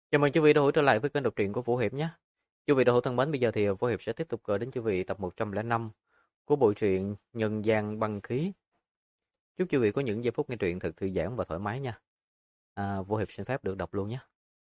Chào mừng quý vị đã hữu trở lại với kênh đọc truyện của Vũ Hiệp nhé. Quý vị đã hữu thân mến, bây giờ thì Vũ Hiệp sẽ tiếp tục gửi đến quý vị tập 105 của bộ truyện Nhân gian băng khí. Chúc quý vị có những giây phút nghe truyện thật thư giãn và thoải mái nha. Vũ Hiệp xin phép được đọc luôn nhé.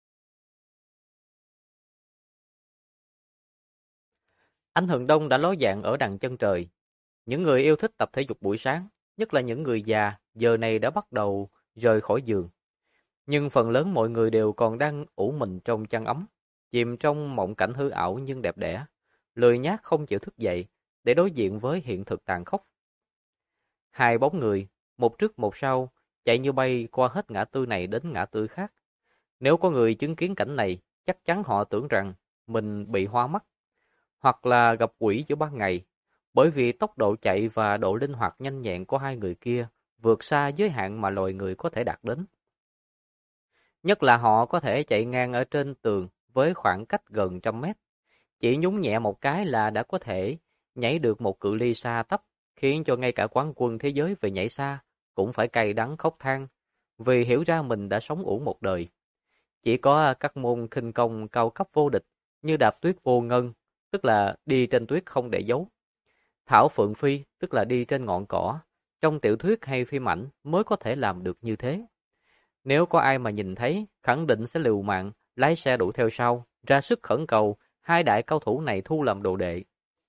Ánh hừng đông đã ló dạng ở đằng chân trời. Những người yêu thích tập thể dục buổi sáng, nhất là những người già, giờ này đã bắt đầu rời khỏi giường. Nhưng phần lớn mọi người đều còn đang ủ mình trong chăn ấm, chìm trong mộng cảnh hư ảo nhưng đẹp đẽ, lười nhác không chịu thức dậy để đối diện với hiện thực tàn khốc. Hai bóng người, một trước một sau, chạy như bay qua hết ngã tư này đến ngã tư khác. Nếu có người chứng kiến cảnh này, chắc chắn họ tưởng rằng mình bị hoa mắt, hoặc là gặp quỷ giữa ban ngày, bởi vì tốc độ chạy và độ linh hoạt nhanh nhẹn của hai người kia vượt xa giới hạn mà loài người có thể đạt đến. Nhất là họ có thể chạy ngang ở trên tường với khoảng cách gần 100 mét. Chỉ nhún nhẹ một cái là đã có thể nhảy được một cự ly xa tắp, khiến cho ngay cả quán quân thế giới về nhảy xa cũng phải cay đắng khóc than, vì hiểu ra mình đã sống uổng một đời. Chỉ có các môn khinh công cao cấp vô địch như đạp tuyết vô ngân, tức là đi trên tuyết không để dấu, thảo phượng phi, tức là đi trên ngọn cỏ, trong tiểu thuyết hay phim ảnh mới có thể làm được như thế. Nếu có ai mà nhìn thấy, khẳng định sẽ liều mạng, lái xe đuổi theo sau, ra sức khẩn cầu hai đại cao thủ này thu làm đồ đệ.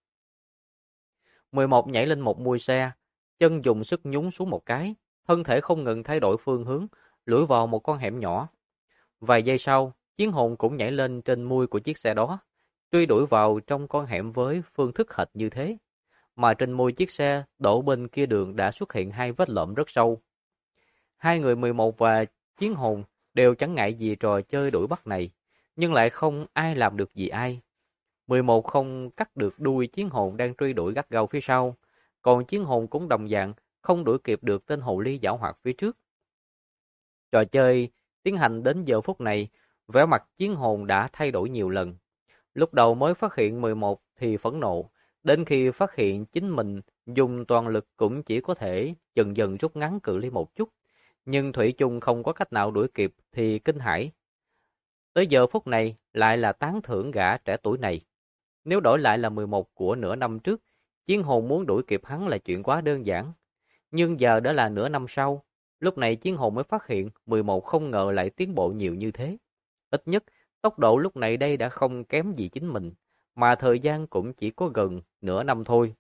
11 nhảy lên một mui xe, chân dùng sức nhún xuống một cái, thân thể không ngừng thay đổi phương hướng, lủi vào một con hẻm nhỏ. Vài giây sau, chiến hồn cũng nhảy lên trên mui của chiếc xe đó, truy đuổi vào trong con hẻm với phương thức hệt như thế. Mà trên mui chiếc xe, đổ bên kia đường đã xuất hiện hai vết lõm rất sâu. Hai người 11 và chiến hồn đều chẳng ngại gì trò chơi đuổi bắt này, nhưng lại không ai làm được gì ai. 11 không cắt được đuôi chiến hồn đang truy đuổi gắt gao phía sau, còn chiến hồn cũng đồng dạng không đuổi kịp được tên hồ ly giảo hoạt phía trước. Trò chơi tiến hành đến giờ phút này, vẻ mặt chiến hồn đã thay đổi nhiều lần. Lúc đầu mới phát hiện 11 thì phẫn nộ, đến khi phát hiện chính mình dùng toàn lực cũng chỉ có thể dần dần rút ngắn cự ly một chút, nhưng thủy chung không có cách nào đuổi kịp thì kinh hãi. Tới giờ phút này lại là tán thưởng gã trẻ tuổi này. Nếu đổi lại là 11 của nửa năm trước, chiến hồn muốn đuổi kịp hắn là chuyện quá đơn giản. Nhưng giờ đã là nửa năm sau, lúc này chiến hồn mới phát hiện 11 không ngờ lại tiến bộ nhiều như thế. Ít nhất, tốc độ lúc này đây đã không kém gì chính mình, mà thời gian cũng chỉ có gần nửa năm thôi.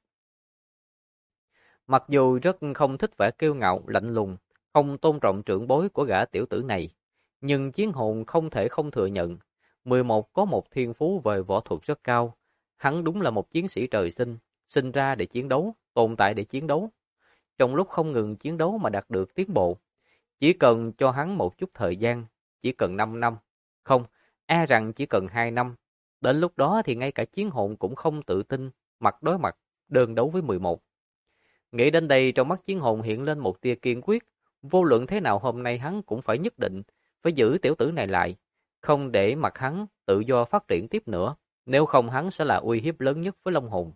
Mặc dù rất không thích vẻ kiêu ngạo, lạnh lùng, không tôn trọng trưởng bối của gã tiểu tử này, nhưng chiến hồn không thể không thừa nhận, 11 có một thiên phú về võ thuật rất cao. Hắn đúng là một chiến sĩ trời sinh, sinh ra để chiến đấu, tồn tại để chiến đấu. Trong lúc không ngừng chiến đấu mà đạt được tiến bộ, chỉ cần cho hắn một chút thời gian, chỉ cần 5 năm, không, e rằng chỉ cần 2 năm. Đến lúc đó thì ngay cả chiến hồn cũng không tự tin, mặt đối mặt, đơn đấu với 11. Nghĩ đến đây trong mắt chiến hồn hiện lên một tia kiên quyết, vô luận thế nào hôm nay hắn cũng phải nhất định, phải giữ tiểu tử này lại, không để mặc hắn tự do phát triển tiếp nữa, nếu không hắn sẽ là uy hiếp lớn nhất với Long Hồn.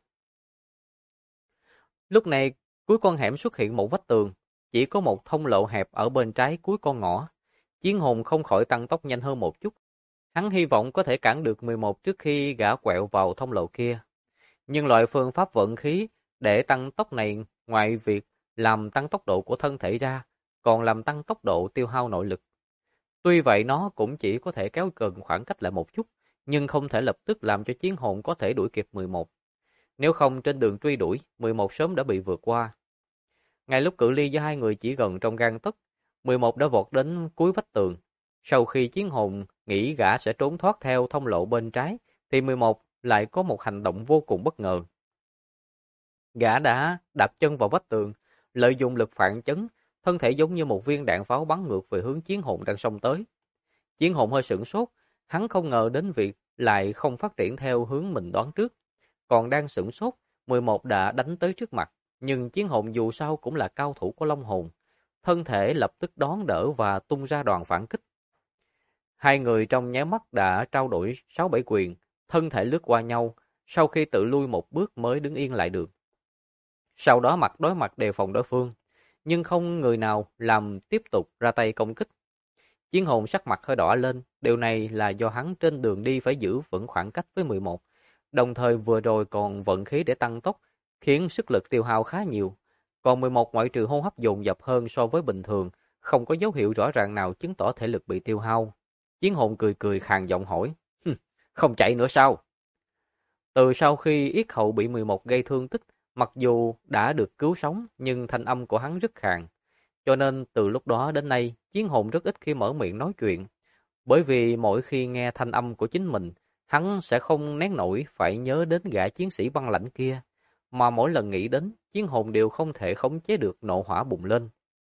Lúc này, cuối con hẻm xuất hiện một vách tường, chỉ có một thông lộ hẹp ở bên trái cuối con ngõ. Chiến hồn không khỏi tăng tốc nhanh hơn một chút. Hắn hy vọng có thể cản được 11 trước khi gã quẹo vào thông lộ kia. Nhưng loại phương pháp vận khí để tăng tốc này ngoài việc làm tăng tốc độ của thân thể ra, còn làm tăng tốc độ tiêu hao nội lực. Tuy vậy nó cũng chỉ có thể kéo gần khoảng cách lại một chút, nhưng không thể lập tức làm cho chiến hồn có thể đuổi kịp 11. Nếu không trên đường truy đuổi, 11 sớm đã bị vượt qua. Ngay lúc cự ly giữa hai người chỉ gần trong gang tấc, 11 đã vọt đến cuối vách tường. Sau khi chiến hồn nghĩ gã sẽ trốn thoát theo thông lộ bên trái, thì 11 lại có một hành động vô cùng bất ngờ. Gã đã đạp chân vào vách tường, lợi dụng lực phản chấn, thân thể giống như một viên đạn pháo bắn ngược về hướng chiến hồn đang xông tới. Chiến hồn hơi sửng sốt, hắn không ngờ đến việc lại không phát triển theo hướng mình đoán trước. Còn đang sửng sốt, 11 đã đánh tới trước mặt, nhưng chiến hồn dù sao cũng là cao thủ của Long Hồn. Thân thể lập tức đón đỡ và tung ra đòn phản kích. Hai người trong nháy mắt đã trao đổi 6-7 quyền, thân thể lướt qua nhau, sau khi tự lui một bước mới đứng yên lại được. Sau đó mặt đối mặt đề phòng đối phương, nhưng không người nào làm tiếp tục ra tay công kích. Chiến hồn sắc mặt hơi đỏ lên, điều này là do hắn trên đường đi phải giữ vững khoảng cách với 11. Đồng thời vừa rồi còn vận khí để tăng tốc, khiến sức lực tiêu hao khá nhiều. Còn 11 ngoại trừ hô hấp dồn dập hơn so với bình thường, không có dấu hiệu rõ ràng nào chứng tỏ thể lực bị tiêu hao. Chiến hồn cười cười khàn giọng hỏi, không chạy nữa sao? Từ sau khi yết hầu bị 11 gây thương tích, mặc dù đã được cứu sống nhưng thanh âm của hắn rất khàn. Cho nên từ lúc đó đến nay, chiến hồn rất ít khi mở miệng nói chuyện. Bởi vì mỗi khi nghe thanh âm của chính mình, hắn sẽ không nén nổi phải nhớ đến gã chiến sĩ băng lãnh kia. Mà mỗi lần nghĩ đến, chiến hồn đều không thể khống chế được nộ hỏa bùng lên.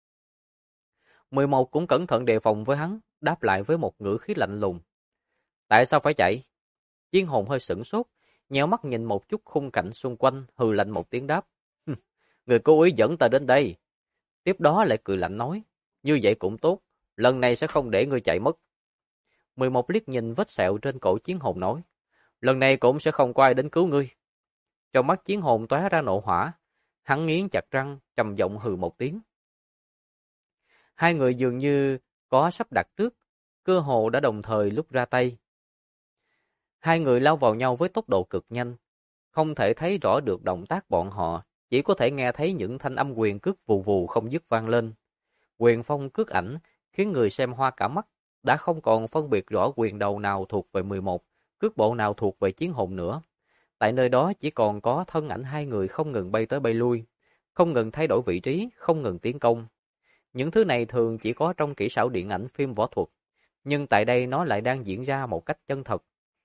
11 cũng cẩn thận đề phòng với hắn, đáp lại với một ngữ khí lạnh lùng. Tại sao phải chạy? Chiến hồn hơi sửng sốt, nhéo mắt nhìn một chút khung cảnh xung quanh, hừ lạnh một tiếng đáp. Người cố ý dẫn ta đến đây. Tiếp đó lại cười lạnh nói, như vậy cũng tốt, lần này sẽ không để ngươi chạy mất. 11 liếc nhìn vết sẹo trên cổ chiến hồn nói, lần này cũng sẽ không có ai đến cứu ngươi. Trong mắt chiến hồn tóe ra nộ hỏa, hắn nghiến chặt răng, trầm giọng hừ một tiếng. Hai người dường như có sắp đặt trước, cơ hồ đã đồng thời lúc ra tay. Hai người lao vào nhau với tốc độ cực nhanh, không thể thấy rõ được động tác bọn họ, chỉ có thể nghe thấy những thanh âm quyền cước vù vù không dứt vang lên. Quyền phong cước ảnh khiến người xem hoa cả mắt, đã không còn phân biệt rõ quyền đầu nào thuộc về 11, cước bộ nào thuộc về chiến hồn nữa. Tại nơi đó chỉ còn có thân ảnh hai người không ngừng bay tới bay lui, không ngừng thay đổi vị trí, không ngừng tiến công. Những thứ này thường chỉ có trong kỹ xảo điện ảnh phim võ thuật, nhưng tại đây nó lại đang diễn ra một cách chân thật.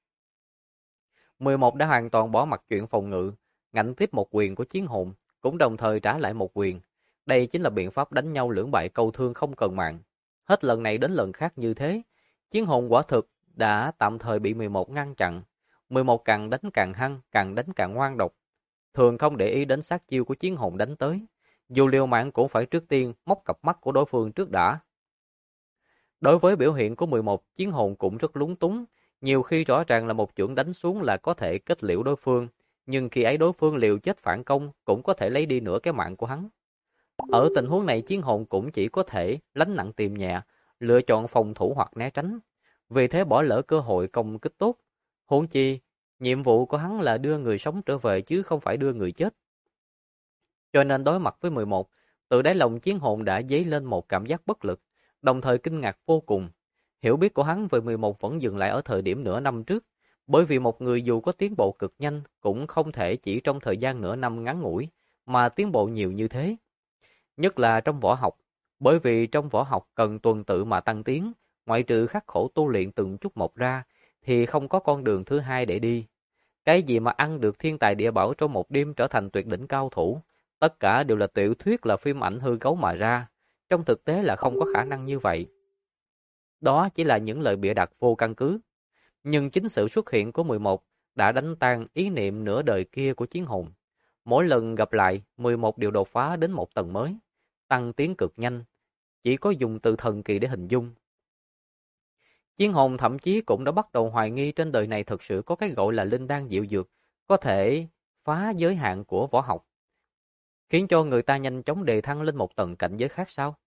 11 đã hoàn toàn bỏ mặc chuyện phòng ngự, ngạnh tiếp một quyền của chiến hồn, cũng đồng thời trả lại một quyền. Đây chính là biện pháp đánh nhau lưỡng bại câu thương không cần mạng. Hết lần này đến lần khác như thế, chiến hồn quả thực đã tạm thời bị 11 ngăn chặn. 11 càng đánh càng hăng, càng đánh càng ngoan độc. Thường không để ý đến sát chiêu của chiến hồn đánh tới. Dù liều mạng cũng phải trước tiên móc cặp mắt của đối phương trước đã. Đối với biểu hiện của 11, chiến hồn cũng rất lúng túng. Nhiều khi rõ ràng là một chưởng đánh xuống là có thể kết liễu đối phương, nhưng khi ấy đối phương liều chết phản công cũng có thể lấy đi nửa cái mạng của hắn. Ở tình huống này chiến hồn cũng chỉ có thể lánh nặng tìm nhẹ, lựa chọn phòng thủ hoặc né tránh. Vì thế bỏ lỡ cơ hội công kích tốt. Huống chi, nhiệm vụ của hắn là đưa người sống trở về chứ không phải đưa người chết. Cho nên đối mặt với 11, từ đáy lòng chiến hồn đã dấy lên một cảm giác bất lực, đồng thời kinh ngạc vô cùng. Hiểu biết của hắn về 11 vẫn dừng lại ở thời điểm nửa năm trước, bởi vì một người dù có tiến bộ cực nhanh cũng không thể chỉ trong thời gian nửa năm ngắn ngủi mà tiến bộ nhiều như thế. Nhất là trong võ học, bởi vì trong võ học cần tuần tự mà tăng tiến, ngoại trừ khắc khổ tu luyện từng chút một ra, thì không có con đường thứ hai để đi. Cái gì mà ăn được thiên tài địa bảo trong một đêm trở thành tuyệt đỉnh cao thủ, tất cả đều là tiểu thuyết là phim ảnh hư cấu mà ra, trong thực tế là không có khả năng như vậy. Đó chỉ là những lời bịa đặt vô căn cứ. Nhưng chính sự xuất hiện của 11 đã đánh tan ý niệm nửa đời kia của chiến hồn. Mỗi lần gặp lại, 11 đều đột phá đến một tầng mới, tăng tiến cực nhanh, chỉ có dùng từ thần kỳ để hình dung. Chiến hồn thậm chí cũng đã bắt đầu hoài nghi trên đời này thực sự có cái gọi là linh đan diệu dược, có thể phá giới hạn của võ học, khiến cho người ta nhanh chóng đề thăng lên một tầng cảnh giới khác sao?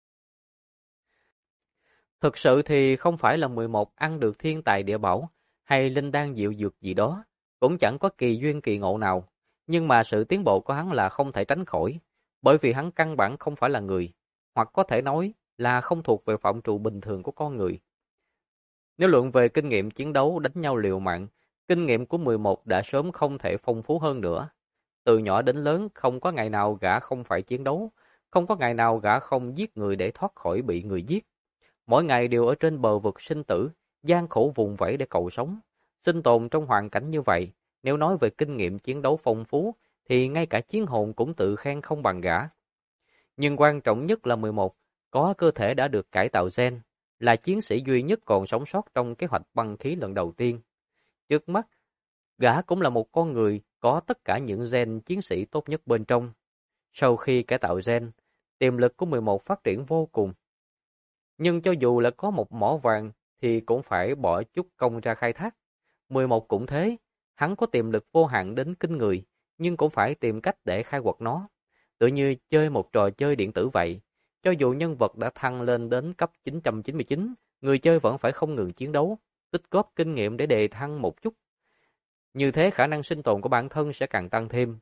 Thực sự thì không phải là 11 ăn được thiên tài địa bảo hay linh đan diệu dược gì đó, cũng chẳng có kỳ duyên kỳ ngộ nào, nhưng mà sự tiến bộ của hắn là không thể tránh khỏi, bởi vì hắn căn bản không phải là người, hoặc có thể nói là không thuộc về phạm trù bình thường của con người. Nếu luận về kinh nghiệm chiến đấu đánh nhau liều mạng, kinh nghiệm của 11 đã sớm không thể phong phú hơn nữa. Từ nhỏ đến lớn không có ngày nào gã không phải chiến đấu, không có ngày nào gã không giết người để thoát khỏi bị người giết. Mỗi ngày đều ở trên bờ vực sinh tử, gian khổ vùng vẫy để cầu sống. Sinh tồn trong hoàn cảnh như vậy, nếu nói về kinh nghiệm chiến đấu phong phú, thì ngay cả chiến hồn cũng tự khen không bằng gã. Nhưng quan trọng nhất là 11, có cơ thể đã được cải tạo gen, là chiến sĩ duy nhất còn sống sót trong kế hoạch băng khí lần đầu tiên. Trước mắt, gã cũng là một con người có tất cả những gen chiến sĩ tốt nhất bên trong. Sau khi cải tạo gen, tiềm lực của 11 phát triển vô cùng. Nhưng cho dù là có một mỏ vàng thì cũng phải bỏ chút công ra khai thác. 11 cũng thế, hắn có tiềm lực vô hạn đến kinh người, nhưng cũng phải tìm cách để khai quật nó. Tự như chơi một trò chơi điện tử vậy, Cho dù nhân vật đã thăng lên đến cấp 999, người chơi vẫn phải không ngừng chiến đấu, tích góp kinh nghiệm để đề thăng một chút. Như thế khả năng sinh tồn của bản thân sẽ càng tăng thêm.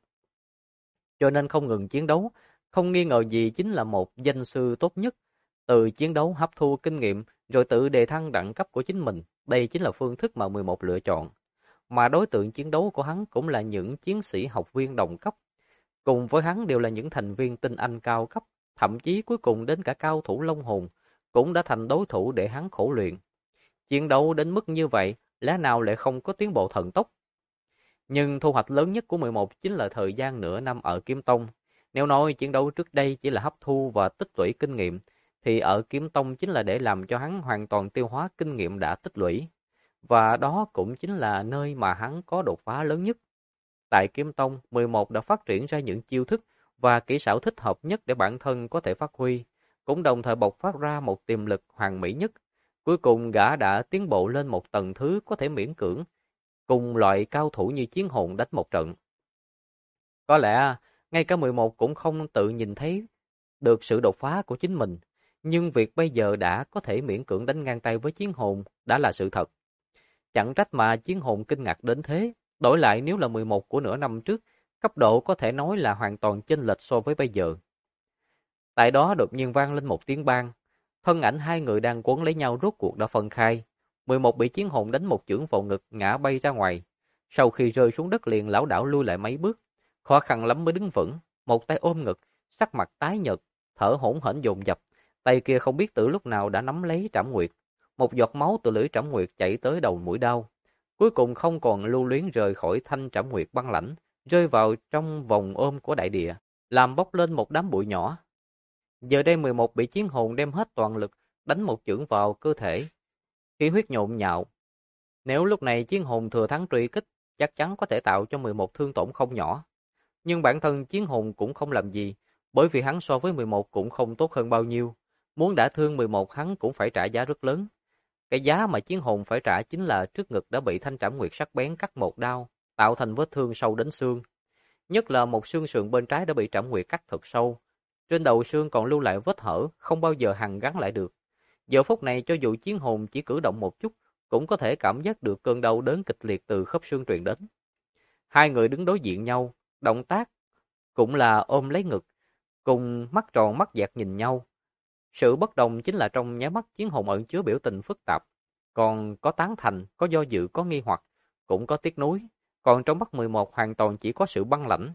Cho nên không ngừng chiến đấu, không nghi ngờ gì chính là một danh sư tốt nhất. Từ chiến đấu hấp thu kinh nghiệm, rồi tự đề thăng đẳng cấp của chính mình. Đây chính là phương thức mà 11 lựa chọn. Mà đối tượng chiến đấu của hắn cũng là những chiến sĩ học viên đồng cấp. Cùng với hắn đều là những thành viên tinh anh cao cấp, thậm chí cuối cùng đến cả cao thủ Long Hồn, cũng đã thành đối thủ để hắn khổ luyện. Chiến đấu đến mức như vậy, lẽ nào lại không có tiến bộ thần tốc? Nhưng thu hoạch lớn nhất của 11 chính là thời gian nửa năm ở Kiếm Tông. Nếu nói chiến đấu trước đây chỉ là hấp thu và tích lũy kinh nghiệm, thì ở Kiếm Tông chính là để làm cho hắn hoàn toàn tiêu hóa kinh nghiệm đã tích lũy. Và đó cũng chính là nơi mà hắn có đột phá lớn nhất. Tại Kiếm Tông, 11 đã phát triển ra những chiêu thức và kỹ xảo thích hợp nhất để bản thân có thể phát huy, cũng đồng thời bộc phát ra một tiềm lực hoàn mỹ nhất. Cuối cùng gã đã tiến bộ lên một tầng thứ có thể miễn cưỡng, cùng loại cao thủ như Chiến Hồn đánh một trận. Có lẽ, ngay cả 11 cũng không tự nhìn thấy được sự đột phá của chính mình, nhưng việc bây giờ đã có thể miễn cưỡng đánh ngang tay với Chiến Hồn đã là sự thật. Chẳng trách mà Chiến Hồn kinh ngạc đến thế, đổi lại nếu là 11 của nửa năm trước, cấp độ có thể nói là hoàn toàn chênh lệch so với bây giờ. Tại đó đột nhiên vang lên một tiếng bang, thân ảnh hai người đang quấn lấy nhau rốt cuộc đã phân khai. 11 bị Chiến Hồn đánh một chưởng vào ngực ngã bay ra ngoài. Sau khi rơi xuống đất liền lảo đảo lui lại mấy bước, khó khăn lắm mới đứng vững, một tay ôm ngực, sắc mặt tái nhợt, thở hổn hển dồn dập, tay kia không biết từ lúc nào đã nắm lấy Trảm Nguyệt. Một giọt máu từ lưỡi Trảm Nguyệt chảy tới đầu mũi đao, cuối cùng không còn lưu luyến rời khỏi thanh Trảm Nguyệt băng lãnh, rơi vào trong vòng ôm của đại địa, làm bốc lên một đám bụi nhỏ. Giờ đây 11 bị Chiến Hồn đem hết toàn lực đánh một chưởng vào cơ thể, khí huyết nhộn nhạo. Nếu lúc này Chiến Hồn thừa thắng truy kích, chắc chắn có thể tạo cho 11 thương tổn không nhỏ. Nhưng bản thân Chiến Hồn cũng không làm gì, bởi vì hắn so với 11 cũng không tốt hơn bao nhiêu. Muốn đả thương 11 hắn cũng phải trả giá rất lớn. Cái giá mà Chiến Hồn phải trả chính là trước ngực đã bị thanh Trảm Nguyệt sắc bén cắt một đao, tạo thành vết thương sâu đến xương. Nhất là một xương sườn bên trái đã bị Trảm Nguyệt cắt thật sâu. Trên đầu xương còn lưu lại vết hở, không bao giờ hàn gắn lại được. Giờ phút này cho dù Chiến Hồn chỉ cử động một chút, cũng có thể cảm giác được cơn đau đớn kịch liệt từ khớp xương truyền đến. Hai người đứng đối diện nhau, động tác cũng là ôm lấy ngực, cùng mắt tròn mắt dẹt nhìn nhau. Sự bất đồng chính là trong nháy mắt Chiến Hồn ẩn chứa biểu tình phức tạp, còn có tán thành, có do dự, có nghi hoặc, cũng có tiếc nuối, còn trong mắt 11 hoàn toàn chỉ có sự băng lãnh.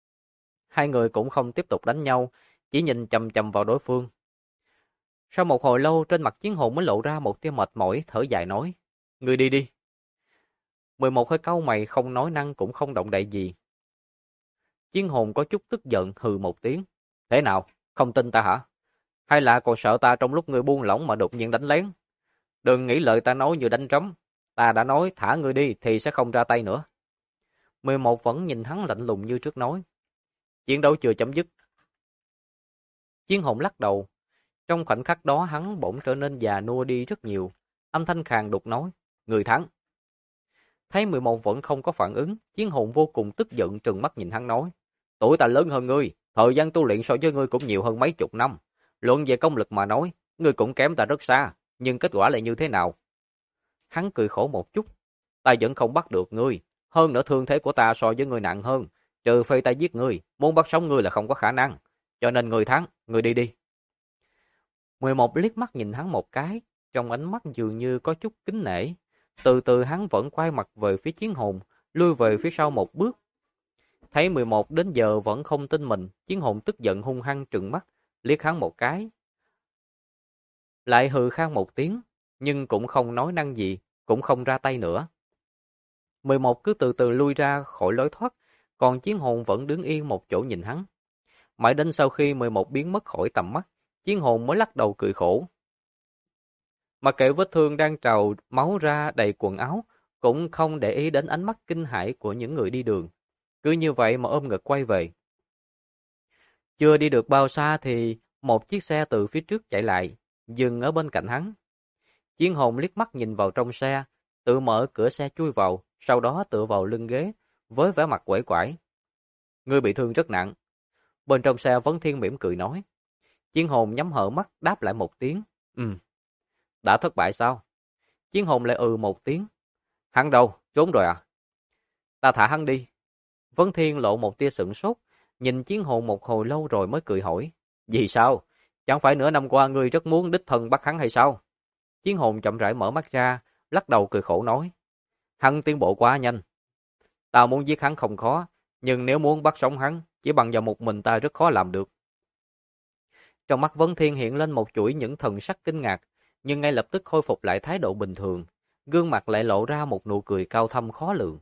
Hai người cũng không tiếp tục đánh nhau, chỉ nhìn chằm chằm vào đối phương. Sau một hồi lâu, trên mặt Chiến Hồn mới lộ ra một tia mệt mỏi, thở dài nói: "Ngươi đi đi." 11 hơi cau mày, không nói năng cũng không động đậy gì. Chiến Hồn có chút tức giận hừ một tiếng: "Thế nào, không tin ta hả? Hay là còn sợ ta trong lúc ngươi buông lỏng mà đột nhiên đánh lén? Đừng nghĩ lời ta nói như đánh trống. Ta đã nói thả ngươi đi thì sẽ không ra tay nữa." 11 vẫn nhìn hắn lạnh lùng như trước nói: "Chiến đấu chưa chấm dứt." Chiến Hồn lắc đầu. Trong khoảnh khắc đó hắn bỗng trở nên già nua đi rất nhiều. Âm thanh khàn đục nói: "Người thắng." Thấy 11 vẫn không có phản ứng, Chiến Hồn vô cùng tức giận trừng mắt nhìn hắn nói: "Tuổi ta lớn hơn ngươi, thời gian tu luyện so với ngươi cũng nhiều hơn mấy chục năm. Luận về công lực mà nói, ngươi cũng kém ta rất xa, nhưng kết quả lại như thế nào?" Hắn cười khổ một chút: "Ta vẫn không bắt được ngươi, hơn nữa thương thế của ta so với ngươi nặng hơn, trừ phi ta giết ngươi, muốn bắt sống ngươi là không có khả năng. Cho nên ngươi thắng, ngươi đi đi." 11 liếc mắt nhìn hắn một cái, trong ánh mắt dường như có chút kính nể. Từ từ hắn vẫn quay mặt về phía Chiến Hồn, lui về phía sau một bước. Thấy 11 đến giờ vẫn không tin mình, Chiến Hồn tức giận hung hăng trừng mắt, liếc hắn một cái. Lại hừ khan một tiếng, nhưng cũng không nói năng gì, cũng không ra tay nữa. 11 cứ từ từ lui ra khỏi lối thoát, còn Chiến Hồn vẫn đứng yên một chỗ nhìn hắn. Mãi đến sau khi 11 biến mất khỏi tầm mắt, Chiến Hồn mới lắc đầu cười khổ. Mặc kệ vết thương đang trào máu ra đầy quần áo, cũng không để ý đến ánh mắt kinh hãi của những người đi đường. Cứ như vậy mà ôm ngực quay về. Chưa đi được bao xa thì một chiếc xe từ phía trước chạy lại, dừng ở bên cạnh hắn. Chiến Hồn liếc mắt nhìn vào trong xe, tự mở cửa xe chui vào, sau đó tựa vào lưng ghế, với vẻ mặt uể oải. "Ngươi bị thương rất nặng." Bên trong xe Vấn Thiên mỉm cười nói. Chiến hồn nhắm hở mắt đáp lại một tiếng. Đã thất bại sao? Chiến hồn lại một tiếng. Hắn đâu? Trốn rồi à? Ta thả hắn đi. Vấn Thiên lộ một tia sửng sốt, nhìn chiến hồn một hồi lâu rồi mới cười hỏi. Vì sao? Chẳng phải nửa năm qua ngươi rất muốn đích thân bắt hắn hay sao? Chiến hồn chậm rãi mở mắt ra, lắc đầu cười khổ nói. Hắn tiến bộ quá nhanh. Ta muốn giết hắn không khó, nhưng nếu muốn bắt sống hắn, chỉ bằng vào một mình ta rất khó làm được. Trong mắt Vấn Thiên hiện lên một chuỗi những thần sắc kinh ngạc, nhưng ngay lập tức khôi phục lại thái độ bình thường, gương mặt lại lộ ra một nụ cười cao thâm khó lường.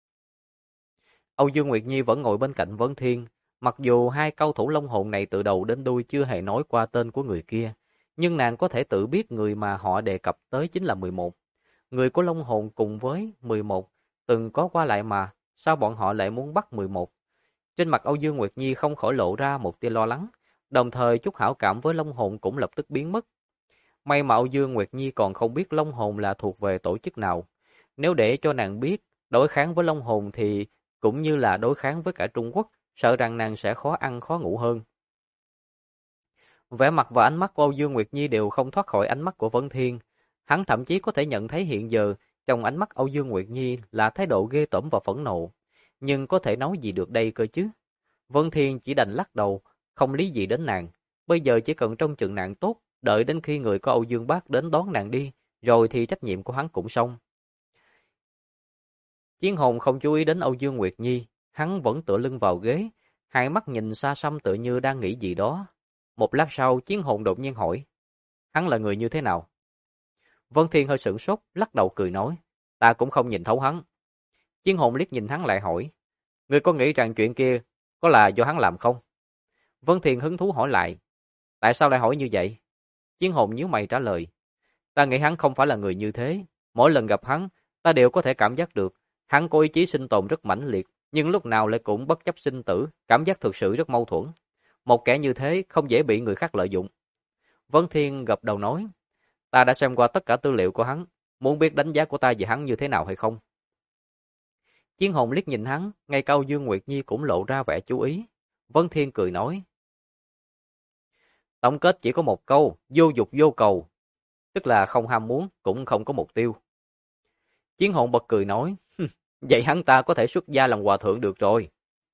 Âu Dương Nguyệt Nhi vẫn ngồi bên cạnh Vấn Thiên, mặc dù hai cao thủ long hồn này từ đầu đến đuôi chưa hề nói qua tên của người kia, nhưng nàng có thể tự biết người mà họ đề cập tới chính là 11. Người của long hồn cùng với 11 từng có qua lại mà, sao bọn họ lại muốn bắt 11? Trên mặt Âu Dương Nguyệt Nhi không khỏi lộ ra một tia lo lắng, đồng thời chút hảo cảm với long hồn cũng lập tức biến mất. May mà Âu Dương Nguyệt Nhi còn không biết long hồn là thuộc về tổ chức nào. Nếu để cho nàng biết đối kháng với long hồn thì cũng như là đối kháng với cả Trung Quốc, sợ rằng nàng sẽ khó ăn khó ngủ hơn. Vẻ mặt và ánh mắt của Âu Dương Nguyệt Nhi đều không thoát khỏi ánh mắt của Vấn Thiên. Hắn thậm chí có thể nhận thấy hiện giờ trong ánh mắt Âu Dương Nguyệt Nhi là thái độ ghê tởm và phẫn nộ. Nhưng có thể nói gì được đây cơ chứ? Vấn Thiên chỉ đành lắc đầu, không lý gì đến nàng. Bây giờ chỉ cần trông chừng nàng tốt, đợi đến khi người của Âu Dương Bác đến đón nàng đi, rồi thì trách nhiệm của hắn cũng xong. Chiến hồn không chú ý đến Âu Dương Nguyệt Nhi, hắn vẫn tựa lưng vào ghế, hai mắt nhìn xa xăm tựa như đang nghĩ gì đó. Một lát sau, chiến hồn đột nhiên hỏi, hắn là người như thế nào? Vân Thiên hơi sửng sốt, lắc đầu cười nói, ta cũng không nhìn thấu hắn. Chiến hồn liếc nhìn hắn lại hỏi, ngươi có nghĩ rằng chuyện kia có là do hắn làm không? Vân Thiên hứng thú hỏi lại, tại sao lại hỏi như vậy? Chiến hồn nhíu mày trả lời, ta nghĩ hắn không phải là người như thế. Mỗi lần gặp hắn, ta đều có thể cảm giác được, hắn có ý chí sinh tồn rất mãnh liệt, nhưng lúc nào lại cũng bất chấp sinh tử, cảm giác thực sự rất mâu thuẫn. Một kẻ như thế không dễ bị người khác lợi dụng. Vân Thiên gật đầu nói, ta đã xem qua tất cả tư liệu của hắn, muốn biết đánh giá của ta về hắn như thế nào hay không? Chiến hồn liếc nhìn hắn, ngay cả Âu Dương Nguyệt Nhi cũng lộ ra vẻ chú ý. Vân Thiên cười nói, tổng kết chỉ có một câu, vô dục vô cầu, tức là không ham muốn, cũng không có mục tiêu. Chiến hồn bật cười nói, vậy hắn ta có thể xuất gia làm hòa thượng được rồi.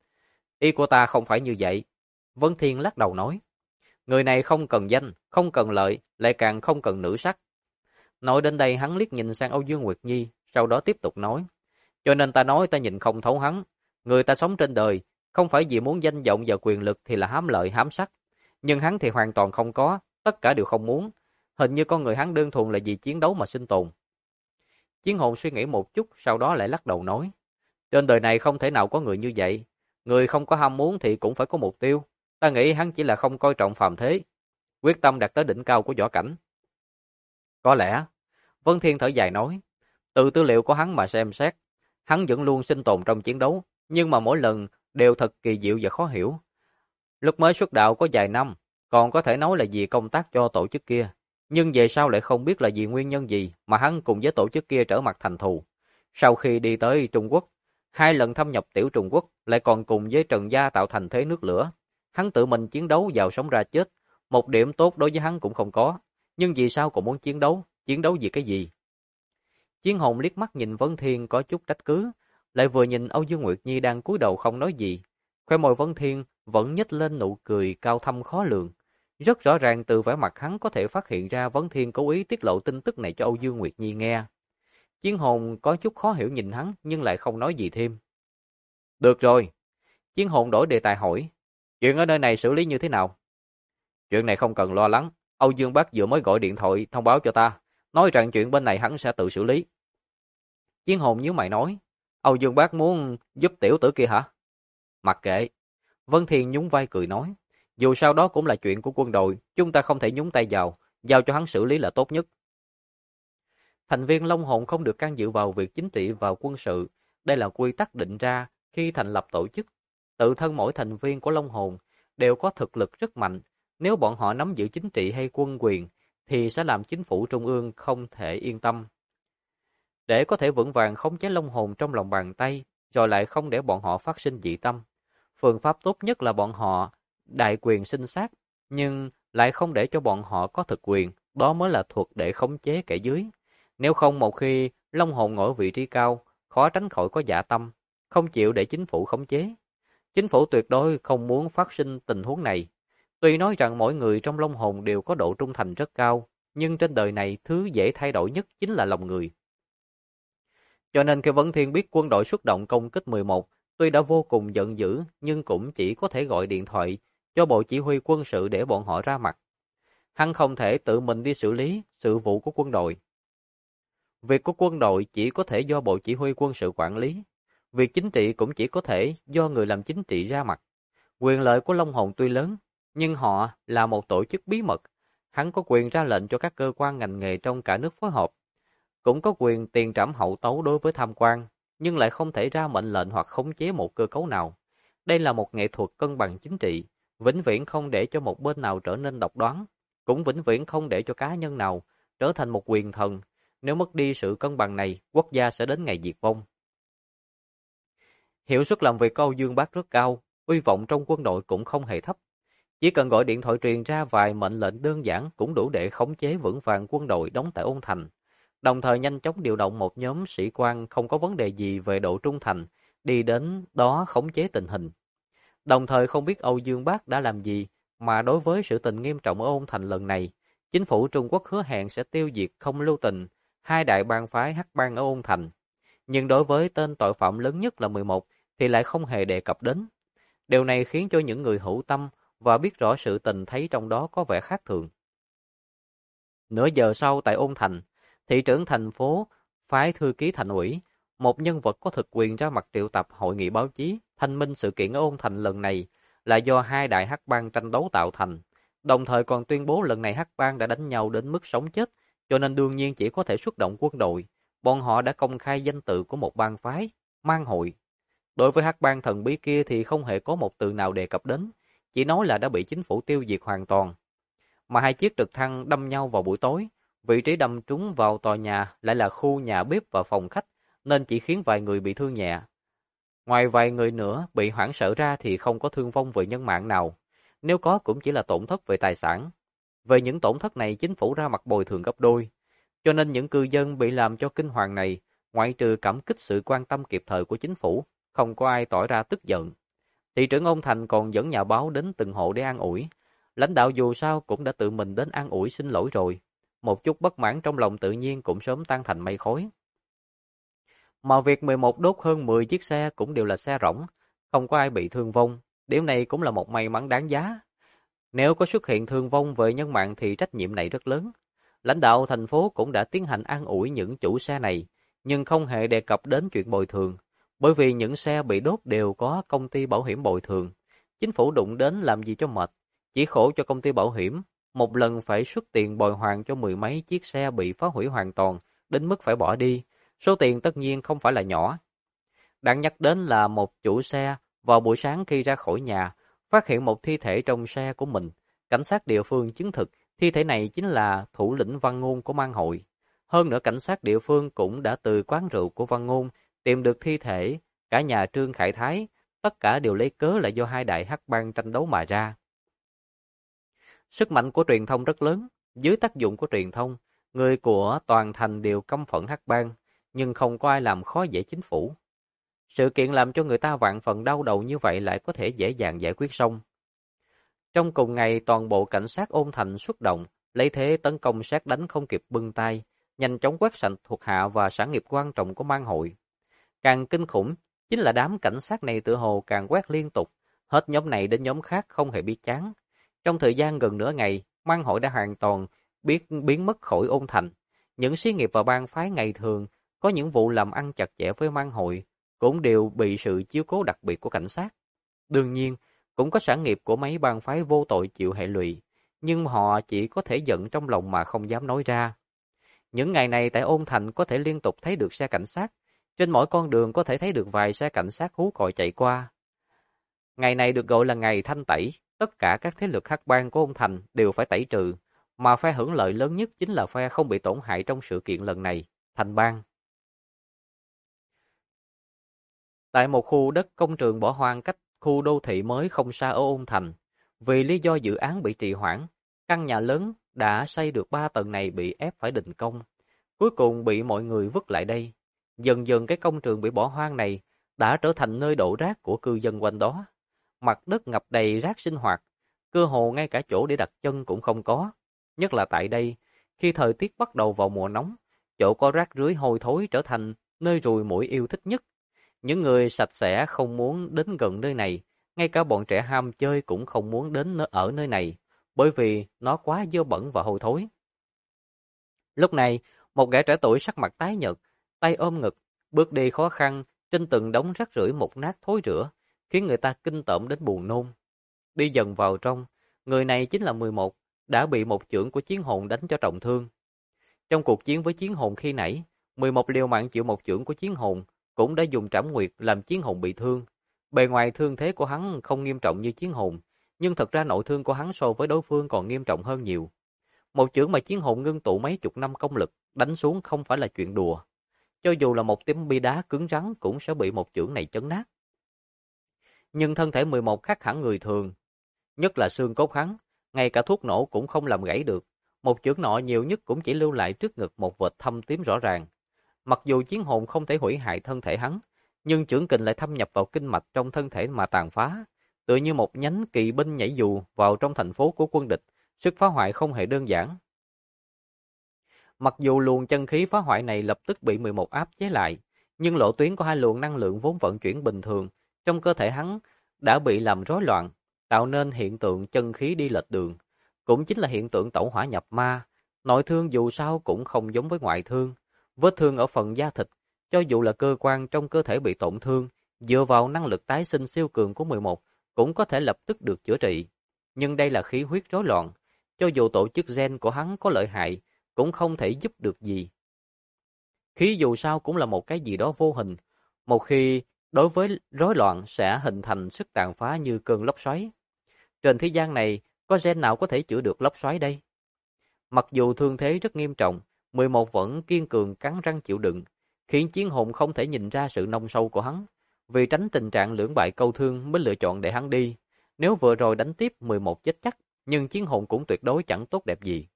Ý của ta không phải như vậy. Vân Thiên lắc đầu nói, người này không cần danh, không cần lợi, lại càng không cần nữ sắc. Nói đến đây hắn liếc nhìn sang Âu Dương Nguyệt Nhi, sau đó tiếp tục nói, cho nên ta nói ta nhìn không thấu hắn. Người ta sống trên đời, không phải vì muốn danh vọng và quyền lực thì là hám lợi hám sắc. Nhưng hắn thì hoàn toàn không có, tất cả đều không muốn. Hình như con người hắn đơn thuần là vì chiến đấu mà sinh tồn. Chiến hồn suy nghĩ một chút, sau đó lại lắc đầu nói, trên đời này không thể nào có người như vậy. Người không có ham muốn thì cũng phải có mục tiêu. Ta nghĩ hắn chỉ là không coi trọng phàm thế, quyết tâm đạt tới đỉnh cao của võ cảnh. Có lẽ, Vân Thiên thở dài nói, từ tư liệu của hắn mà xem xét, hắn vẫn luôn sinh tồn trong chiến đấu, nhưng mà mỗi lần đều thật kỳ diệu và khó hiểu. Lúc mới xuất đạo có vài năm, còn có thể nói là vì công tác cho tổ chức kia, nhưng về sau lại không biết là vì nguyên nhân gì mà hắn cùng với tổ chức kia trở mặt thành thù. Sau khi đi tới Trung Quốc, 2 lần thâm nhập tiểu Trung Quốc, lại còn cùng với Trần Gia tạo thành thế nước lửa. Hắn tự mình chiến đấu vào sống ra chết, một điểm tốt đối với hắn cũng không có, nhưng vì sao còn muốn chiến đấu vì cái gì? Chiến hồn liếc mắt nhìn Vấn Thiên có chút trách cứ, lại vừa nhìn Âu Dương Nguyệt Nhi đang cúi đầu không nói gì. Khóe môi Vấn Thiên vẫn nhếch lên nụ cười cao thâm khó lường. Rất rõ ràng từ vẻ mặt hắn có thể phát hiện ra Vấn Thiên cố ý tiết lộ tin tức này cho Âu Dương Nguyệt Nhi nghe. Chiến hồn có chút khó hiểu nhìn hắn nhưng lại không nói gì thêm. Được rồi. Chiến hồn đổi đề tài hỏi. Chuyện ở nơi này xử lý như thế nào? Chuyện này không cần lo lắng. Âu Dương Bác vừa mới gọi điện thoại thông báo cho ta, nói rằng chuyện bên này hắn sẽ tự xử lý. Chiến hồn nhíu mày nói. Âu Dương Bác muốn giúp tiểu tử kia hả? Mặc kệ. Vân Thiên nhún vai cười nói. Dù sao đó cũng là chuyện của quân đội, chúng ta không thể nhúng tay vào, giao cho hắn xử lý là tốt nhất. Thành viên Long Hồn không được can dự vào việc chính trị và quân sự. Đây là quy tắc định ra khi thành lập tổ chức. Tự thân mỗi thành viên của Long Hồn đều có thực lực rất mạnh. Nếu bọn họ nắm giữ chính trị hay quân quyền, thì sẽ làm chính phủ trung ương không thể yên tâm. Để có thể vững vàng khống chế Long Hồn trong lòng bàn tay, rồi lại không để bọn họ phát sinh dị tâm. Phương pháp tốt nhất là bọn họ đại quyền sinh sát, nhưng lại không để cho bọn họ có thực quyền, đó mới là thuật để khống chế kẻ dưới. Nếu không, một khi Long Hồn ngồi ở vị trí cao, khó tránh khỏi có dạ tâm, không chịu để chính phủ khống chế. Chính phủ tuyệt đối không muốn phát sinh tình huống này. Tuy nói rằng mỗi người trong Long Hồn đều có độ trung thành rất cao, nhưng trên đời này thứ dễ thay đổi nhất chính là lòng người. Cho nên khi Vấn Thiên biết quân đội xuất động công kích 11, tuy đã vô cùng giận dữ nhưng cũng chỉ có thể gọi điện thoại cho bộ chỉ huy quân sự để bọn họ ra mặt. Hắn không thể tự mình đi xử lý sự vụ của quân đội. Việc của quân đội chỉ có thể do bộ chỉ huy quân sự quản lý. Việc chính trị cũng chỉ có thể do người làm chính trị ra mặt. Quyền lợi của Long Hồn tuy lớn, nhưng họ là một tổ chức bí mật. Hắn có quyền ra lệnh cho các cơ quan ngành nghề trong cả nước phối hợp. Cũng có quyền tiền trảm hậu tấu đối với tham quan, nhưng lại không thể ra mệnh lệnh hoặc khống chế một cơ cấu nào. Đây là một nghệ thuật cân bằng chính trị, vĩnh viễn không để cho một bên nào trở nên độc đoán, cũng vĩnh viễn không để cho cá nhân nào trở thành một quyền thần. Nếu mất đi sự cân bằng này, quốc gia sẽ đến ngày diệt vong. Hiệu suất làm việc của Âu Dương Bác rất cao, uy vọng trong quân đội cũng không hề thấp. Chỉ cần gọi điện thoại truyền ra vài mệnh lệnh đơn giản cũng đủ để khống chế vững vàng quân đội đóng tại Ôn Thành. Đồng thời nhanh chóng điều động một nhóm sĩ quan không có vấn đề gì về độ trung thành, đi đến đó khống chế tình hình. Đồng thời không biết Âu Dương Bác đã làm gì, mà đối với sự tình nghiêm trọng ở Ôn Thành lần này, chính phủ Trung Quốc hứa hẹn sẽ tiêu diệt không lưu tình hai đại bang phái Hắc bang ở Ôn Thành. Nhưng đối với tên tội phạm lớn nhất là 11 thì lại không hề đề cập đến. Điều này khiến cho những người hữu tâm và biết rõ sự tình thấy trong đó có vẻ khác thường. Nửa giờ sau tại Ôn Thành, thị trưởng thành phố phái thư ký thành ủy, một nhân vật có thực quyền ra mặt triệu tập hội nghị báo chí, thanh minh sự kiện ở Ôn Thành lần này là do hai đại hắc bang tranh đấu tạo thành, đồng thời còn tuyên bố lần này hắc bang đã đánh nhau đến mức sống chết, cho nên đương nhiên chỉ có thể xuất động quân đội. Bọn họ đã công khai danh tự của một bang phái, Mang Hội. Đối với hắc bang thần bí kia thì không hề có một từ nào đề cập đến, chỉ nói là đã bị chính phủ tiêu diệt hoàn toàn. Mà hai chiếc trực thăng đâm nhau vào buổi tối, vị trí đâm trúng vào tòa nhà lại là khu nhà bếp và phòng khách, nên chỉ khiến vài người bị thương nhẹ. Ngoài vài người nữa bị hoảng sợ ra thì không có thương vong về nhân mạng nào, nếu có cũng chỉ là tổn thất về tài sản. Về những tổn thất này chính phủ ra mặt bồi thường gấp đôi, cho nên những cư dân bị làm cho kinh hoàng này, ngoại trừ cảm kích sự quan tâm kịp thời của chính phủ, không có ai tỏ ra tức giận. Thị trưởng Ôn Thành còn dẫn nhà báo đến từng hộ để an ủi. Lãnh đạo dù sao cũng đã tự mình đến an ủi xin lỗi rồi. Một chút bất mãn trong lòng tự nhiên cũng sớm tan thành mây khói. Mà việc 11 đốt hơn 10 chiếc xe cũng đều là xe rỗng, không có ai bị thương vong. Điều này cũng là một may mắn đáng giá. Nếu có xuất hiện thương vong về nhân mạng thì trách nhiệm này rất lớn. Lãnh đạo thành phố cũng đã tiến hành an ủi những chủ xe này, nhưng không hề đề cập đến chuyện bồi thường. Bởi vì những xe bị đốt đều có công ty bảo hiểm bồi thường. Chính phủ đụng đến làm gì cho mệt. Chỉ khổ cho công ty bảo hiểm, một lần phải xuất tiền bồi hoàn cho mười mấy chiếc xe bị phá hủy hoàn toàn, đến mức phải bỏ đi. Số tiền tất nhiên không phải là nhỏ. Đáng nhắc đến là một chủ xe, vào buổi sáng khi ra khỏi nhà, phát hiện một thi thể trong xe của mình. Cảnh sát địa phương chứng thực, thi thể này chính là thủ lĩnh Văn Ngôn của Mang Hội. Hơn nữa cảnh sát địa phương cũng đã từ quán rượu của Văn Ngôn tìm được thi thể, cả nhà Trương Khải Thái, tất cả đều lấy cớ là do hai đại hắc bang tranh đấu mà ra. Sức mạnh của truyền thông rất lớn, dưới tác dụng của truyền thông, người của toàn thành đều căm phẫn hắc bang, nhưng không có ai làm khó dễ chính phủ. Sự kiện làm cho người ta vạn phần đau đầu như vậy lại có thể dễ dàng giải quyết xong. Trong cùng ngày, toàn bộ cảnh sát Ôn Thành xuất động, lấy thế tấn công sát đánh không kịp bưng tay, nhanh chóng quét sạch thuộc hạ và sản nghiệp quan trọng của Mang Hội. Càng kinh khủng, chính là đám cảnh sát này tự hồ càng quét liên tục, hết nhóm này đến nhóm khác không hề biết chán. Trong thời gian gần nửa ngày, Mang Hội đã hoàn toàn biến mất khỏi Ôn Thành. Những xí nghiệp và bang phái ngày thường có những vụ làm ăn chặt chẽ với Mang Hội cũng đều bị sự chiếu cố đặc biệt của cảnh sát. Đương nhiên, cũng có sản nghiệp của mấy bang phái vô tội chịu hệ lụy, nhưng họ chỉ có thể giận trong lòng mà không dám nói ra. Những ngày này tại Ôn Thành có thể liên tục thấy được xe cảnh sát, trên mỗi con đường có thể thấy được vài xe cảnh sát hú còi chạy qua. Ngày này được gọi là ngày thanh tẩy, tất cả các thế lực hắc bang của Ôn Thành đều phải tẩy trừ, mà phe hưởng lợi lớn nhất chính là phe không bị tổn hại trong sự kiện lần này, Thành Bang. Tại một khu đất công trường bỏ hoang cách khu đô thị mới không xa ở Ôn Thành, vì lý do dự án bị trì hoãn, Căn nhà lớn đã xây được 3 tầng này bị ép phải đình công, cuối cùng bị mọi người vứt lại đây. Dần dần cái công trường bị bỏ hoang này đã trở thành nơi đổ rác của cư dân quanh đó. Mặt đất ngập đầy rác sinh hoạt, cơ hồ ngay cả chỗ để đặt chân cũng không có. Nhất là tại đây, khi thời tiết bắt đầu vào mùa nóng, chỗ có rác rưới hôi thối trở thành nơi ruồi muỗi yêu thích nhất. Những người sạch sẽ không muốn đến gần nơi này, ngay cả bọn trẻ ham chơi cũng không muốn đến ở nơi này, bởi vì nó quá dơ bẩn và hôi thối. Lúc này, một gã trẻ tuổi sắc mặt tái nhợt, tay ôm ngực, bước đi khó khăn trên từng đống rác rưởi mục nát thối rữa, khiến người ta kinh tởm đến buồn nôn. Đi dần vào trong, người này chính là 11, đã bị một chưởng của chiến hồn đánh cho trọng thương. Trong cuộc chiến với chiến hồn khi nãy, 11 liều mạng chịu một chưởng của chiến hồn, cũng đã dùng trảm nguyệt làm chiến hồn bị thương. Bề ngoài thương thế của hắn không nghiêm trọng như chiến hồn, nhưng thật ra nội thương của hắn so với đối phương còn nghiêm trọng hơn nhiều. Một chưởng mà chiến hồn ngưng tụ mấy chục năm công lực, đánh xuống không phải là chuyện đùa. Cho dù là một tấm bi đá cứng rắn cũng sẽ bị một chưởng này chấn nát. Nhưng thân thể 11 khác hẳn người thường, nhất là xương cốt hắn, ngay cả thuốc nổ cũng không làm gãy được. Một chưởng nọ nhiều nhất cũng chỉ lưu lại trước ngực một vệt thâm tím rõ ràng. Mặc dù chiến hồn không thể hủy hại thân thể hắn, nhưng chưởng kình lại thâm nhập vào kinh mạch trong thân thể mà tàn phá, tựa như một nhánh kỵ binh nhảy dù vào trong thành phố của quân địch, sức phá hoại không hề đơn giản. Mặc dù luồng chân khí phá hoại này lập tức bị 11 áp chế lại, nhưng lộ tuyến của hai luồng năng lượng vốn vận chuyển bình thường trong cơ thể hắn đã bị làm rối loạn, tạo nên hiện tượng chân khí đi lệch đường, cũng chính là hiện tượng tẩu hỏa nhập ma. Nội thương dù sao cũng không giống với ngoại thương, vết thương ở phần da thịt, cho dù là cơ quan trong cơ thể bị tổn thương, dựa vào năng lực tái sinh siêu cường của 11 cũng có thể lập tức được chữa trị. Nhưng đây là khí huyết rối loạn, cho dù tổ chức gen của hắn có lợi hại, cũng không thể giúp được gì. Khí dù sao cũng là một cái gì đó vô hình, một khi đối với rối loạn sẽ hình thành sức tàn phá như cơn lốc xoáy. Trên thế gian này, có gen nào có thể chữa được lốc xoáy đây? Mặc dù thương thế rất nghiêm trọng, 11 vẫn kiên cường cắn răng chịu đựng, khiến chiến hồn không thể nhìn ra sự nông sâu của hắn. Vì tránh tình trạng lưỡng bại câu thương mới lựa chọn để hắn đi. Nếu vừa rồi đánh tiếp 11 chết chắc, nhưng chiến hồn cũng tuyệt đối chẳng tốt đẹp gì.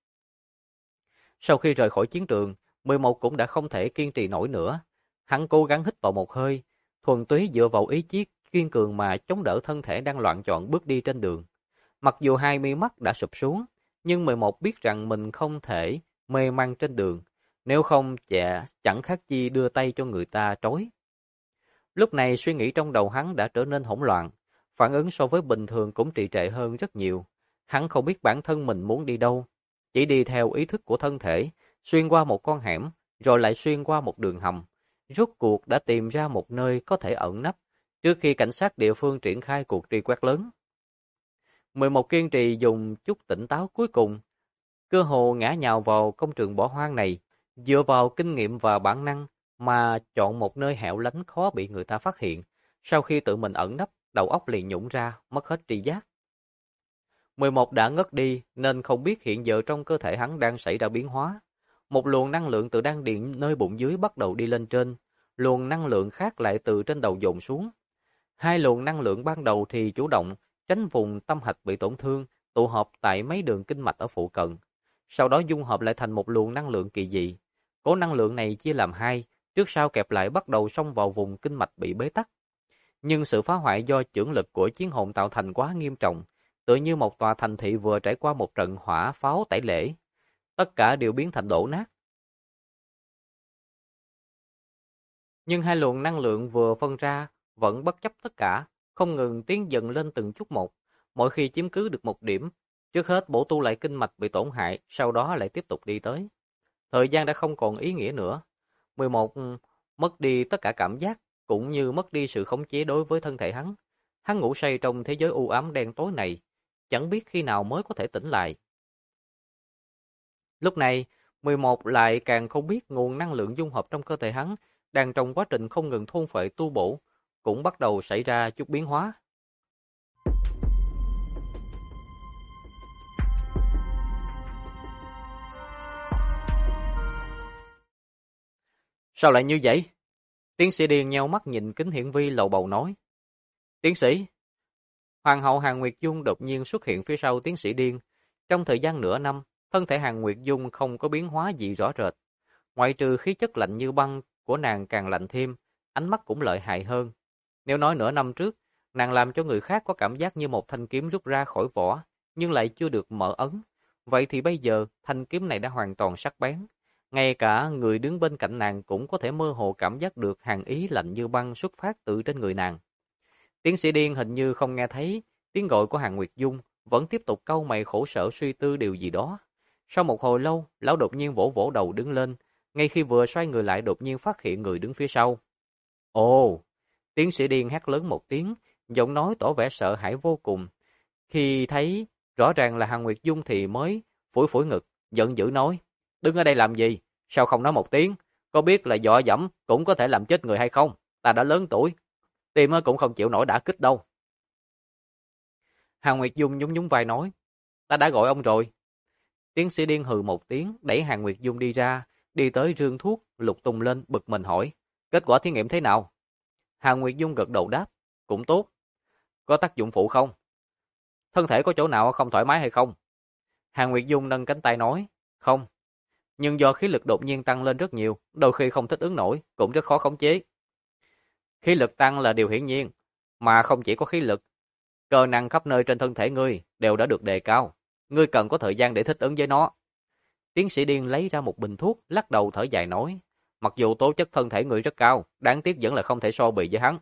Sau khi rời khỏi chiến trường, 11 cũng đã không thể kiên trì nổi nữa. Hắn cố gắng hít vào một hơi, thuần túy dựa vào ý chí kiên cường mà chống đỡ thân thể đang loạn trọn bước đi trên đường. Mặc dù hai mi mắt đã sụp xuống, nhưng 11 biết rằng mình không thể mê man trên đường, nếu không chẳng khác chi đưa tay cho người ta trói. Lúc này suy nghĩ trong đầu hắn đã trở nên hỗn loạn, phản ứng so với bình thường cũng trì trệ hơn rất nhiều. Hắn không biết bản thân mình muốn đi đâu, chỉ đi theo ý thức của thân thể, xuyên qua một con hẻm, rồi lại xuyên qua một đường hầm. Rốt cuộc đã tìm ra một nơi có thể ẩn nấp, trước khi cảnh sát địa phương triển khai cuộc truy quét lớn. 11 kiên trì dùng chút tỉnh táo cuối cùng, cơ hồ ngã nhào vào công trường bỏ hoang này, dựa vào kinh nghiệm và bản năng mà chọn một nơi hẻo lánh khó bị người ta phát hiện. Sau khi tự mình ẩn nấp, đầu óc liền nhũn ra, mất hết tri giác. 11 đã ngất đi nên không biết hiện giờ trong cơ thể hắn đang xảy ra biến hóa. Một luồng năng lượng từ đan điền nơi bụng dưới bắt đầu đi lên trên, luồng năng lượng khác lại từ trên đầu dồn xuống. Hai luồng năng lượng ban đầu thì chủ động tránh vùng tâm hạch bị tổn thương, tụ hợp tại mấy đường kinh mạch ở phụ cận. Sau đó dung hợp lại thành một luồng năng lượng kỳ dị. Cỗ năng lượng này chia làm hai, trước sau kẹp lại bắt đầu xông vào vùng kinh mạch bị bế tắc. Nhưng sự phá hoại do chưởng lực của chiến hồn tạo thành quá nghiêm trọng, tựa như một tòa thành thị vừa trải qua một trận hỏa pháo tẩy lễ. Tất cả đều biến thành đổ nát. Nhưng hai luồng năng lượng vừa phân ra vẫn bất chấp tất cả, không ngừng tiến dần lên từng chút một. Mỗi khi chiếm cứ được một điểm, trước hết bổ tu lại kinh mạch bị tổn hại, sau đó lại tiếp tục đi tới. Thời gian đã không còn ý nghĩa nữa. 11 mất đi tất cả cảm giác, cũng như mất đi sự khống chế đối với thân thể hắn. Hắn ngủ say trong thế giới u ám đen tối này, chẳng biết khi nào mới có thể tỉnh lại. Lúc này, 11 lại càng không biết nguồn năng lượng dung hợp trong cơ thể hắn, đang trong quá trình không ngừng thôn phệ tu bổ, cũng bắt đầu xảy ra chút biến hóa. Sao lại như vậy? Tiến sĩ Điền nheo mắt nhìn kính hiển vi lầu bầu nói. Tiến sĩ! Hoàng hậu Hàn Nguyệt Dung đột nhiên xuất hiện phía sau tiến sĩ Điền, Trong thời gian nửa năm, thân thể Hàn Nguyệt Dung không có biến hóa gì rõ rệt. Ngoại trừ khí chất lạnh như băng của nàng càng lạnh thêm, ánh mắt cũng lợi hại hơn. Nếu nói nửa năm trước, nàng làm cho người khác có cảm giác như một thanh kiếm rút ra khỏi vỏ, nhưng lại chưa được mở ấn. Vậy thì bây giờ, thanh kiếm này đã hoàn toàn sắc bén. Ngay cả người đứng bên cạnh nàng cũng có thể mơ hồ cảm giác được hàn ý lạnh như băng xuất phát từ trên người nàng. Tiến sĩ Điên hình như không nghe thấy tiếng gọi của Hàn Nguyệt Dung, vẫn tiếp tục cau mày khổ sở suy tư điều gì đó. Sau một hồi lâu, lão đột nhiên vỗ vỗ đầu đứng lên, ngay khi vừa xoay người lại đột nhiên phát hiện người đứng phía sau. Ồ! Tiến sĩ Điên hét lớn một tiếng, giọng nói tỏ vẻ sợ hãi vô cùng. Khi thấy rõ ràng là Hàn Nguyệt Dung thì mới phủi phủi ngực, giận dữ nói: "Đứng ở đây làm gì? Sao không nói một tiếng? Có biết là dọa dẫm cũng có thể làm chết người hay không? Ta đã lớn tuổi, tim cũng không chịu nổi đả kích đâu." Hàn Nguyệt Dung nhún nhún vai nói: "Ta đã gọi ông rồi." Tiến sĩ Điên hừ một tiếng, đẩy Hàn Nguyệt Dung đi ra, đi tới rương thuốc, lục tung lên, bực mình hỏi: "Kết quả thí nghiệm thế nào?" Hàn Nguyệt Dung gật đầu đáp: "Cũng tốt." "Có tác dụng phụ không? Thân thể có chỗ nào không thoải mái hay không?" Hàn Nguyệt Dung nâng cánh tay nói: "Không, nhưng do khí lực đột nhiên tăng lên rất nhiều, đôi khi không thích ứng nổi, cũng rất khó khống chế." "Khí lực tăng là điều hiển nhiên, mà không chỉ có khí lực, cơ năng khắp nơi trên thân thể ngươi đều đã được đề cao, ngươi cần có thời gian để thích ứng với nó." Tiến sĩ Điên lấy ra một bình thuốc, lắc đầu thở dài nói: "Mặc dù tố chất thân thể ngươi rất cao, đáng tiếc vẫn là không thể so bì với hắn."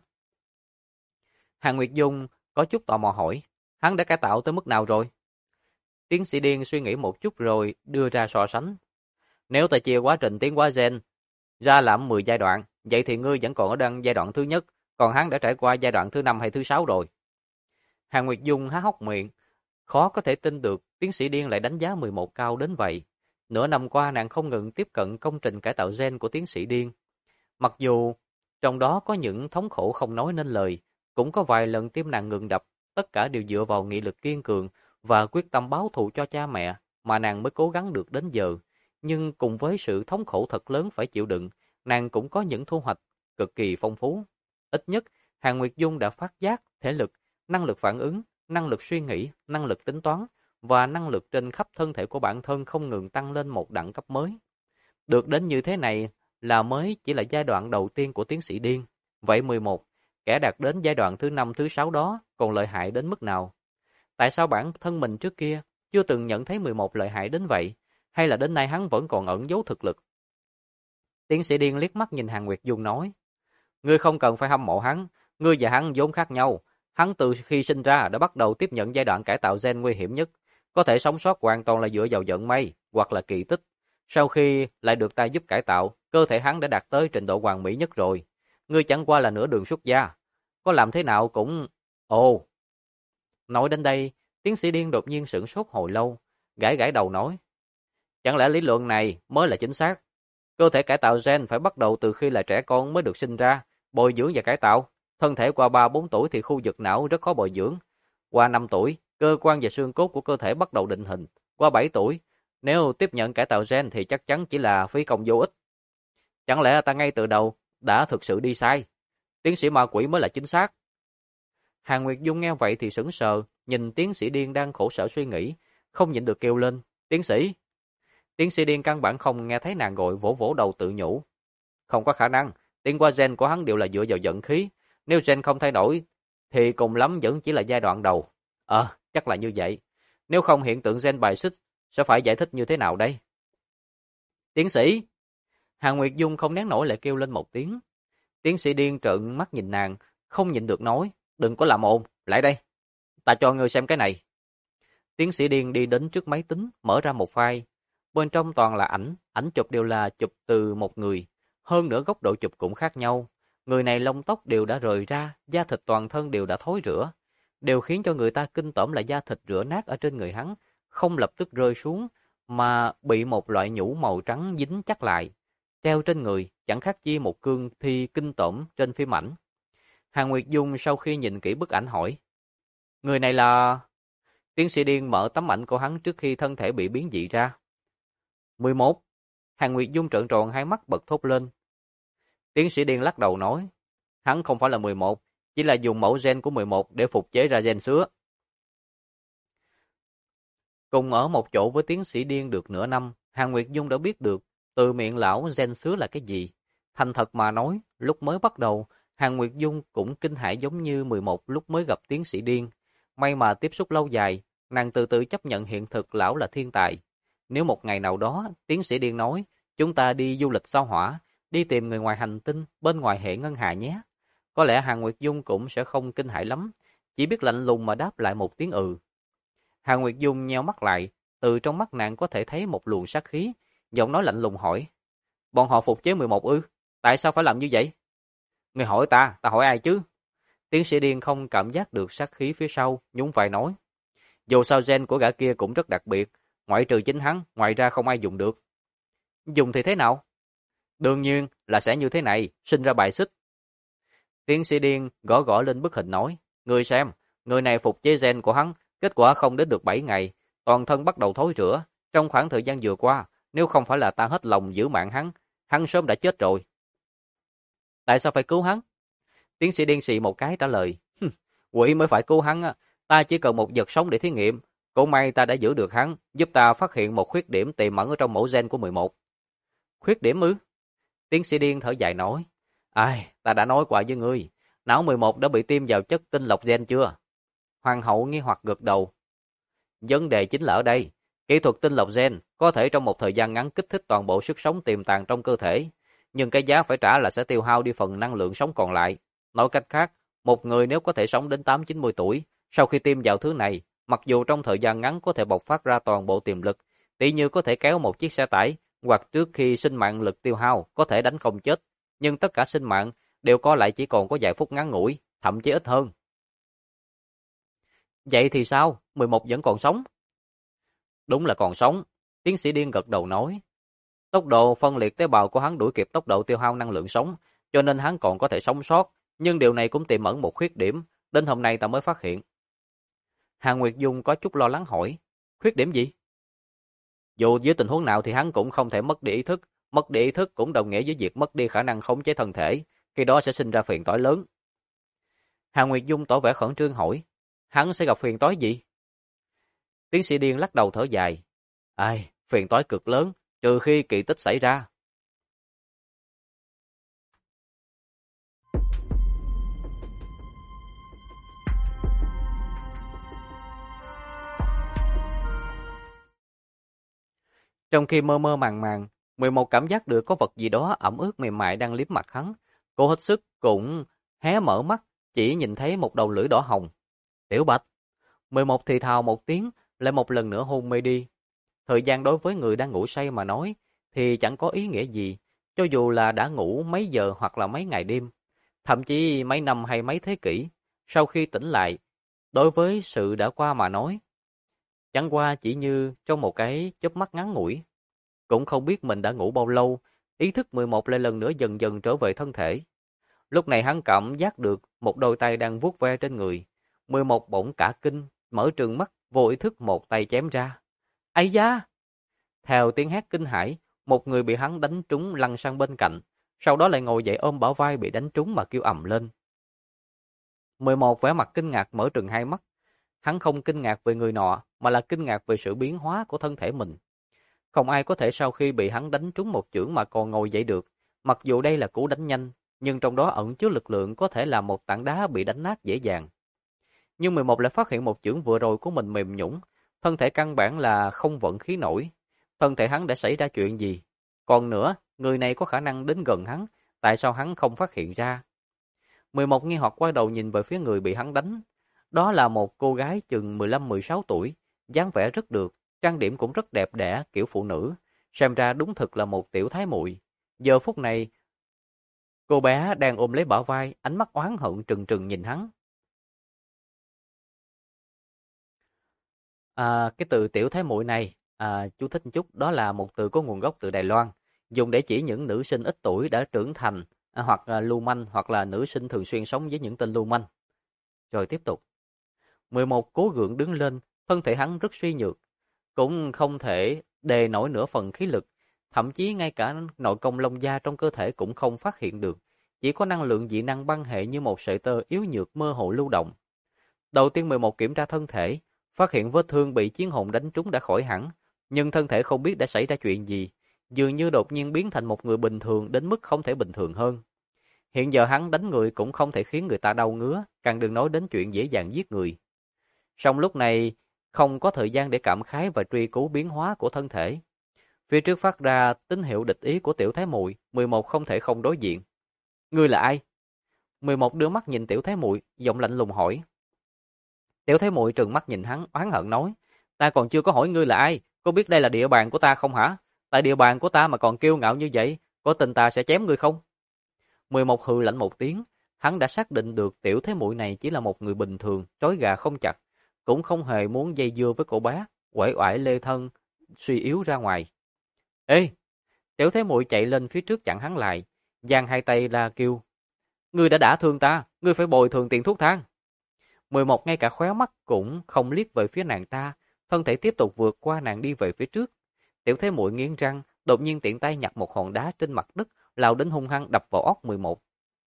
Hàn Nguyệt Dung có chút tò mò hỏi: "Hắn đã cải tạo tới mức nào rồi?" Tiến sĩ Điên suy nghĩ một chút rồi đưa ra so sánh: "Nếu ta chia quá trình tiến hóa gen ra làm 10 giai đoạn, vậy thì ngươi vẫn còn ở đang giai đoạn thứ nhất, còn hắn đã trải qua giai đoạn thứ 5 hay thứ 6 rồi." Hàn Nguyệt Dung há hốc miệng, khó có thể tin được tiến sĩ Điên lại đánh giá 11 cao đến vậy. Nửa năm qua nàng không ngừng tiếp cận công trình cải tạo gen của tiến sĩ Điên. Mặc dù trong đó có những thống khổ không nói nên lời, cũng có vài lần tim nàng ngừng đập, tất cả đều dựa vào nghị lực kiên cường và quyết tâm báo thù cho cha mẹ mà nàng mới cố gắng được đến giờ. Nhưng cùng với sự thống khổ thật lớn phải chịu đựng, nàng cũng có những thu hoạch cực kỳ phong phú. Ít nhất, Hàn Nguyệt Dung đã phát giác thể lực, năng lực phản ứng, năng lực suy nghĩ, năng lực tính toán và năng lực trên khắp thân thể của bản thân không ngừng tăng lên một đẳng cấp mới. Được đến như thế này là mới chỉ là giai đoạn đầu tiên của tiến sĩ Điên. Vậy 11, kẻ đạt đến giai đoạn thứ 5 thứ 6 đó còn lợi hại đến mức nào? Tại sao bản thân mình trước kia chưa từng nhận thấy 11 lợi hại đến vậy? Hay là đến nay hắn vẫn còn ẩn giấu thực lực? Tiến sĩ Điên liếc mắt nhìn Hàn Nguyệt Dung nói: "Ngươi không cần phải hâm mộ hắn, ngươi và hắn vốn khác nhau. Hắn từ khi sinh ra đã bắt đầu tiếp nhận giai đoạn cải tạo gen nguy hiểm nhất, có thể sống sót hoàn toàn là dựa vào vận may hoặc là kỳ tích. Sau khi lại được ta giúp cải tạo, cơ thể hắn đã đạt tới trình độ hoàn mỹ nhất rồi. Ngươi chẳng qua là nửa đường xuất gia, có làm thế nào cũng... Ồ." Nói đến đây, tiến sĩ Điên đột nhiên sửng sốt hồi lâu, gãi gãi đầu nói: "Chẳng lẽ lý luận này mới là chính xác? Cơ thể cải tạo gen phải bắt đầu từ khi là trẻ con mới được sinh ra, bồi dưỡng và cải tạo. Thân thể qua 3-4 tuổi thì khu vực não rất khó bồi dưỡng. Qua 5 tuổi, cơ quan và xương cốt của cơ thể bắt đầu định hình. Qua 7 tuổi, nếu tiếp nhận cải tạo gen thì chắc chắn chỉ là phí công vô ích. Chẳng lẽ ta ngay từ đầu đã thực sự đi sai? Tiến sĩ ma quỷ mới là chính xác." Hàn Nguyệt Dung nghe vậy thì sững sờ, nhìn tiến sĩ Điên đang khổ sở suy nghĩ, không nhịn được kêu lên: "Tiến sĩ!" Tiến sĩ Điên căn bản không nghe thấy nàng gọi, vỗ vỗ đầu tự nhủ: "Không có khả năng, tiến hóa gen của hắn đều là dựa vào vận khí. Nếu gen không thay đổi, thì cùng lắm vẫn chỉ là giai đoạn đầu. Chắc là như vậy. Nếu không hiện tượng gen bài xích, sẽ phải giải thích như thế nào đây?" "Tiến sĩ!" Hàn Nguyệt Dung không nén nổi lại kêu lên một tiếng. Tiến sĩ Điên trợn mắt nhìn nàng, không nhịn được nói: "Đừng có làm ồn, lại đây. Ta cho ngươi xem cái này." Tiến sĩ Điên đi đến trước máy tính, mở ra một file. Bên trong toàn là ảnh, ảnh chụp đều là chụp từ một người. Hơn nữa góc độ chụp cũng khác nhau. Người này lông tóc đều đã rời ra, da thịt toàn thân đều đã thối rữa. Đều khiến cho người ta kinh tởm là da thịt rữa nát ở trên người hắn, không lập tức rơi xuống, mà bị một loại nhũ màu trắng dính chắc lại. Treo trên người, chẳng khác chi một cương thi kinh tởm trên phim ảnh. Hàn Nguyệt Dung sau khi nhìn kỹ bức ảnh hỏi: "Người này là..." Tiến sĩ Điên mở tấm ảnh của hắn trước khi thân thể bị biến dị ra. 11. Hàn Nguyệt Dung trợn tròn hai mắt bật thốt lên. Tiến sĩ Điên lắc đầu nói: "Hắn không phải là 11, chỉ là dùng mẫu gen của 11 để phục chế ra gen sứa." Cùng ở một chỗ với tiến sĩ Điên được nửa năm, Hàn Nguyệt Dung đã biết được từ miệng lão gen xứ là cái gì. Thành thật mà nói, lúc mới bắt đầu, Hàn Nguyệt Dung cũng kinh hãi giống như 11 lúc mới gặp tiến sĩ Điên. May mà tiếp xúc lâu dài, nàng từ từ chấp nhận hiện thực lão là thiên tài. Nếu một ngày nào đó, tiến sĩ Điên nói, chúng ta đi du lịch sao Hỏa, đi tìm người ngoài hành tinh, bên ngoài hệ ngân hà nhé. Có lẽ Hàn Nguyệt Dung cũng sẽ không kinh hãi lắm, chỉ biết lạnh lùng mà đáp lại một tiếng ừ. Hàn Nguyệt Dung nheo mắt lại, từ trong mắt nàng có thể thấy một luồng sát khí, giọng nói lạnh lùng hỏi. Bọn họ phục chế 11 ư? Tại sao phải làm như vậy? Người hỏi ta hỏi ai chứ? Tiến sĩ Điên không cảm giác được sát khí phía sau, nhún vai nói. Dù sao gen của gã kia cũng rất đặc biệt, ngoại trừ chính hắn, ngoài ra không ai dùng được. Dùng thì thế nào? Đương nhiên là sẽ như thế này, sinh ra bài xích. Tiến sĩ Điên gõ gõ lên bức hình nói. Người xem, người này phục chế gen của hắn, kết quả không đến được 7 ngày, toàn thân bắt đầu thối rữa. Trong khoảng thời gian vừa qua, nếu không phải là ta hết lòng giữ mạng hắn sớm đã chết rồi. Tại sao phải cứu hắn? Tiến sĩ Điên xì một cái trả lời. Quỷ mới phải cứu hắn, ta chỉ cần một vật sống để thí nghiệm. Cũng may ta đã giữ được hắn, giúp ta phát hiện một khuyết điểm tiềm ẩn ở trong mẫu gen của 11. Khuyết điểm ư? Tiến sĩ Điên thở dài nói. Ai, ta đã nói qua với ngươi, não 11 đã bị tiêm vào chất tinh lọc gen chưa? Hoàng hậu nghi hoặc gật đầu. Vấn đề chính là ở đây, kỹ thuật tinh lọc gen có thể trong một thời gian ngắn kích thích toàn bộ sức sống tiềm tàng trong cơ thể, nhưng cái giá phải trả là sẽ tiêu hao đi phần năng lượng sống còn lại. Nói cách khác, một người nếu có thể sống đến 8-90 tuổi, sau khi tiêm vào thứ này, mặc dù trong thời gian ngắn có thể bộc phát ra toàn bộ tiềm lực, tỷ như có thể kéo một chiếc xe tải, hoặc trước khi sinh mạng lực tiêu hao có thể đánh không chết, nhưng tất cả sinh mạng đều có lại chỉ còn có vài phút ngắn ngủi, thậm chí ít hơn. Vậy thì sao? 11 vẫn còn sống? Đúng là còn sống. Tiến sĩ Điên gật đầu nói. Tốc độ phân liệt tế bào của hắn đuổi kịp tốc độ tiêu hao năng lượng sống, cho nên hắn còn có thể sống sót, nhưng điều này cũng tiềm ẩn một khuyết điểm, đến hôm nay ta mới phát hiện. Hàn Nguyệt Dung có chút lo lắng hỏi, khuyết điểm gì? Dù dưới tình huống nào thì hắn cũng không thể mất đi ý thức cũng đồng nghĩa với việc mất đi khả năng khống chế thân thể, khi đó sẽ sinh ra phiền toái lớn. Hàn Nguyệt Dung tỏ vẻ khẩn trương hỏi, hắn sẽ gặp phiền toái gì? Tiến sĩ Điên lắc đầu thở dài, ai, phiền toái cực lớn, trừ khi kỳ tích xảy ra. Trong khi mơ mơ màng màng, 11 cảm giác được có vật gì đó ẩm ướt mềm mại đang liếm mặt hắn. Cô hết sức cũng hé mở mắt, chỉ nhìn thấy một đầu lưỡi đỏ hồng. Tiểu Bạch. 11 thì thào một tiếng, lại một lần nữa hôn mê đi. Thời gian đối với người đang ngủ say mà nói thì chẳng có ý nghĩa gì, cho dù là đã ngủ mấy giờ hoặc là mấy ngày đêm, thậm chí mấy năm hay mấy thế kỷ. Sau khi tỉnh lại, đối với sự đã qua mà nói, chẳng qua chỉ như trong một cái chớp mắt ngắn ngủi. Cũng không biết mình đã ngủ bao lâu, ý thức 11 lại lần nữa dần dần trở về thân thể. Lúc này hắn cảm giác được một đôi tay đang vuốt ve trên người. 11 bỗng cả kinh, mở trừng mắt, vô ý thức một tay chém ra. Ây da! Theo tiếng hét kinh hãi, một người bị hắn đánh trúng lăn sang bên cạnh, sau đó lại ngồi dậy ôm bả vai bị đánh trúng mà kêu ầm lên. 11 vẻ mặt kinh ngạc mở trừng hai mắt. Hắn không kinh ngạc về người nọ, mà là kinh ngạc về sự biến hóa của thân thể mình. Không ai có thể sau khi bị hắn đánh trúng một chưởng mà còn ngồi dậy được. Mặc dù đây là cú đánh nhanh, nhưng trong đó ẩn chứa lực lượng có thể làm một tảng đá bị đánh nát dễ dàng. Nhưng 11 lại phát hiện một chưởng vừa rồi của mình mềm nhũn, thân thể căn bản là không vận khí nổi. Thân thể hắn đã xảy ra chuyện gì? Còn nữa, người này có khả năng đến gần hắn, tại sao hắn không phát hiện ra? 11 nghi hoặc quay đầu nhìn về phía người bị hắn đánh. Đó là một cô gái chừng 15-16 tuổi, dáng vẻ rất được, trang điểm cũng rất đẹp đẽ kiểu phụ nữ, xem ra đúng thực là một tiểu thái muội. Giờ phút này, cô bé đang ôm lấy bả vai, ánh mắt oán hận trừng trừng nhìn hắn. Cái từ tiểu thái muội này, chú thích một chút, đó là một từ có nguồn gốc từ Đài Loan, dùng để chỉ những nữ sinh ít tuổi đã trưởng thành, hoặc là lưu manh, hoặc là nữ sinh thường xuyên sống với những tên lưu manh. Rồi tiếp tục. 11 cố gượng đứng lên, thân thể hắn rất suy nhược, cũng không thể đề nổi nửa phần khí lực, thậm chí ngay cả nội công lông da trong cơ thể cũng không phát hiện được, chỉ có năng lượng dị năng băng hệ như một sợi tơ yếu nhược mơ hồ lưu động. Đầu tiên 11 kiểm tra thân thể, Phát hiện vết thương bị chiến hồn đánh trúng đã khỏi hẳn, nhưng thân thể không biết đã xảy ra chuyện gì, dường như đột nhiên biến thành một người bình thường đến mức không thể bình thường hơn. Hiện giờ hắn đánh người cũng không thể khiến người ta đau ngứa, càng đừng nói đến chuyện dễ dàng giết người. Song lúc này, không có thời gian để cảm khái và truy cứu biến hóa của thân thể. Phía trước phát ra tín hiệu địch ý của Tiểu Thái Muội, 11 không thể không đối diện. Ngươi là ai? 11 đưa mắt nhìn Tiểu Thái Muội, giọng lạnh lùng hỏi. Tiểu Thái Muội trừng mắt nhìn hắn, oán hận nói: "Ta còn chưa có hỏi ngươi là ai, có biết đây là địa bàn của ta không hả? Tại địa bàn của ta mà còn kiêu ngạo như vậy, có tin ta sẽ chém ngươi không?" 11 hừ lạnh một tiếng, hắn đã xác định được Tiểu Thái Muội này chỉ là một người bình thường, trói gà không chặt, cũng không hề muốn dây dưa với cô bé, uể oải lê thân, suy yếu ra ngoài. "Ê!" Tiểu Thái Muội chạy lên phía trước chặn hắn lại, giang hai tay la kêu: "Ngươi đã đả thương ta, ngươi phải bồi thường tiền thuốc thang." 11 ngay cả khóe mắt cũng không liếc về phía nàng ta, thân thể tiếp tục vượt qua nàng đi về phía trước. Tiểu Thế Muội nghiến răng, đột nhiên tiện tay nhặt một hòn đá trên mặt đất, lao đến hung hăng đập vào óc 11.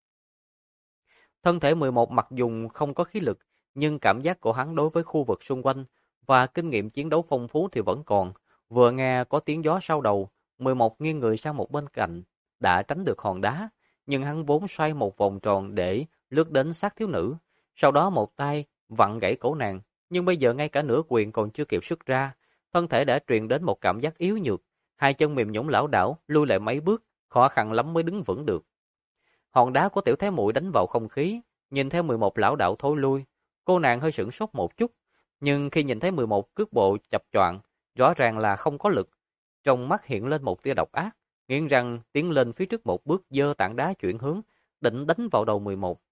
Thân thể 11 mặc dù không có khí lực, nhưng cảm giác của hắn đối với khu vực xung quanh và kinh nghiệm chiến đấu phong phú thì vẫn còn. Vừa nghe có tiếng gió sau đầu, 11 nghiêng người sang một bên cạnh, đã tránh được hòn đá, nhưng hắn vốn xoay một vòng tròn để lướt đến sát thiếu nữ. Sau đó một tay vặn gãy cổ nàng, nhưng bây giờ ngay cả nửa quyền còn chưa kịp xuất ra, thân thể đã truyền đến một cảm giác yếu nhược, hai chân mềm nhũn lảo đảo, lui lại mấy bước, khó khăn lắm mới đứng vững được. Hòn đá của Tiểu Thế Muội đánh vào không khí, nhìn theo 11 lão đạo thối lui, cô nàng hơi sửng sốt một chút, nhưng khi nhìn thấy 11 cước bộ chập choạng, rõ ràng là không có lực, trong mắt hiện lên một tia độc ác, nghiến răng tiến lên phía trước một bước, giơ tảng đá chuyển hướng, định đánh vào đầu 11.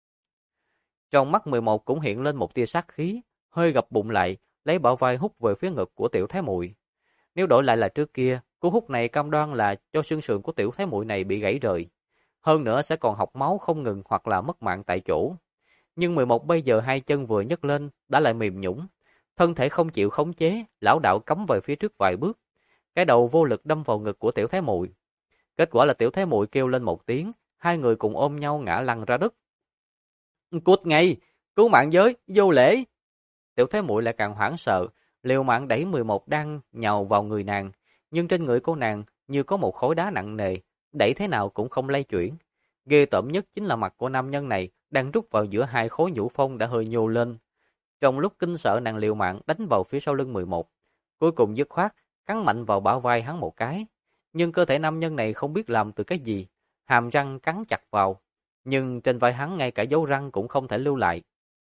Trong mắt 11 cũng hiện lên một tia sát khí, hơi gập bụng lại, lấy bả vai hút về phía ngực của Tiểu Thái Muội. Nếu đổi lại là trước kia, cú hút này cam đoan là cho xương sườn của Tiểu Thái Muội này bị gãy rời. Hơn nữa sẽ còn học máu không ngừng hoặc là mất mạng tại chỗ. Nhưng 11 bây giờ hai chân vừa nhấc lên, đã lại mềm nhũn, thân thể không chịu khống chế, lão đạo cắm về phía trước vài bước. Cái đầu vô lực đâm vào ngực của Tiểu Thái Muội. Kết quả là Tiểu Thái Muội kêu lên một tiếng, hai người cùng ôm nhau ngã lăn ra đất. Cút ngay, cứu mạng giới, vô lễ. Tiểu Thái Muội lại càng hoảng sợ, liều mạng đẩy 11 đang nhào vào người nàng, nhưng trên người cô nàng như có một khối đá nặng nề, đẩy thế nào cũng không lay chuyển. Ghê tởm nhất chính là mặt của nam nhân này đang rút vào giữa hai khối nhũ phong đã hơi nhô lên. Trong lúc kinh sợ, nàng liều mạng đánh vào phía sau lưng 11, cuối cùng dứt khoát cắn mạnh vào bả vai hắn một cái. Nhưng cơ thể nam nhân này không biết làm từ cái gì, hàm răng cắn chặt vào, nhưng trên vai hắn ngay cả dấu răng cũng không thể lưu lại.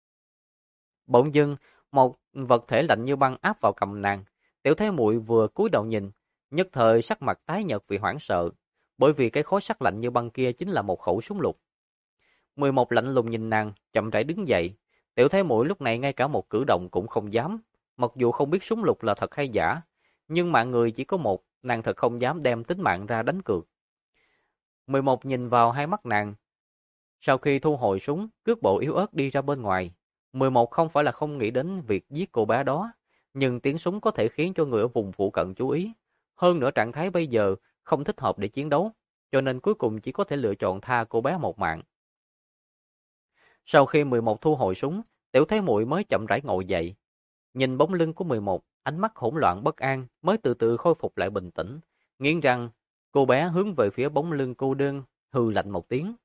Bỗng dưng, một vật thể lạnh như băng áp vào cầm nàng. Tiểu Thế Muội vừa cúi đầu nhìn, nhất thời sắc mặt tái nhợt vì hoảng sợ, bởi vì cái khối sắt lạnh như băng kia chính là một khẩu súng lục. 11 lạnh lùng nhìn nàng, chậm rãi đứng dậy. Tiểu Thế Muội lúc này ngay cả một cử động cũng không dám, mặc dù không biết súng lục là thật hay giả, nhưng mạng người chỉ có một, nàng thật không dám đem tính mạng ra đánh cược. 11 nhìn vào hai mắt nàng. Sau khi thu hồi súng, cước bộ yếu ớt đi ra bên ngoài. 11 không phải là không nghĩ đến việc giết cô bé đó, nhưng tiếng súng có thể khiến cho người ở vùng phụ cận chú ý. Hơn nữa trạng thái bây giờ không thích hợp để chiến đấu, cho nên cuối cùng chỉ có thể lựa chọn tha cô bé một mạng. Sau khi 11 thu hồi súng, Tiểu Thế Muội mới chậm rãi ngồi dậy. Nhìn bóng lưng của 11, ánh mắt hỗn loạn bất an mới từ từ khôi phục lại bình tĩnh, nghiến răng, cô bé hướng về phía bóng lưng cô đơn, hừ lạnh một tiếng.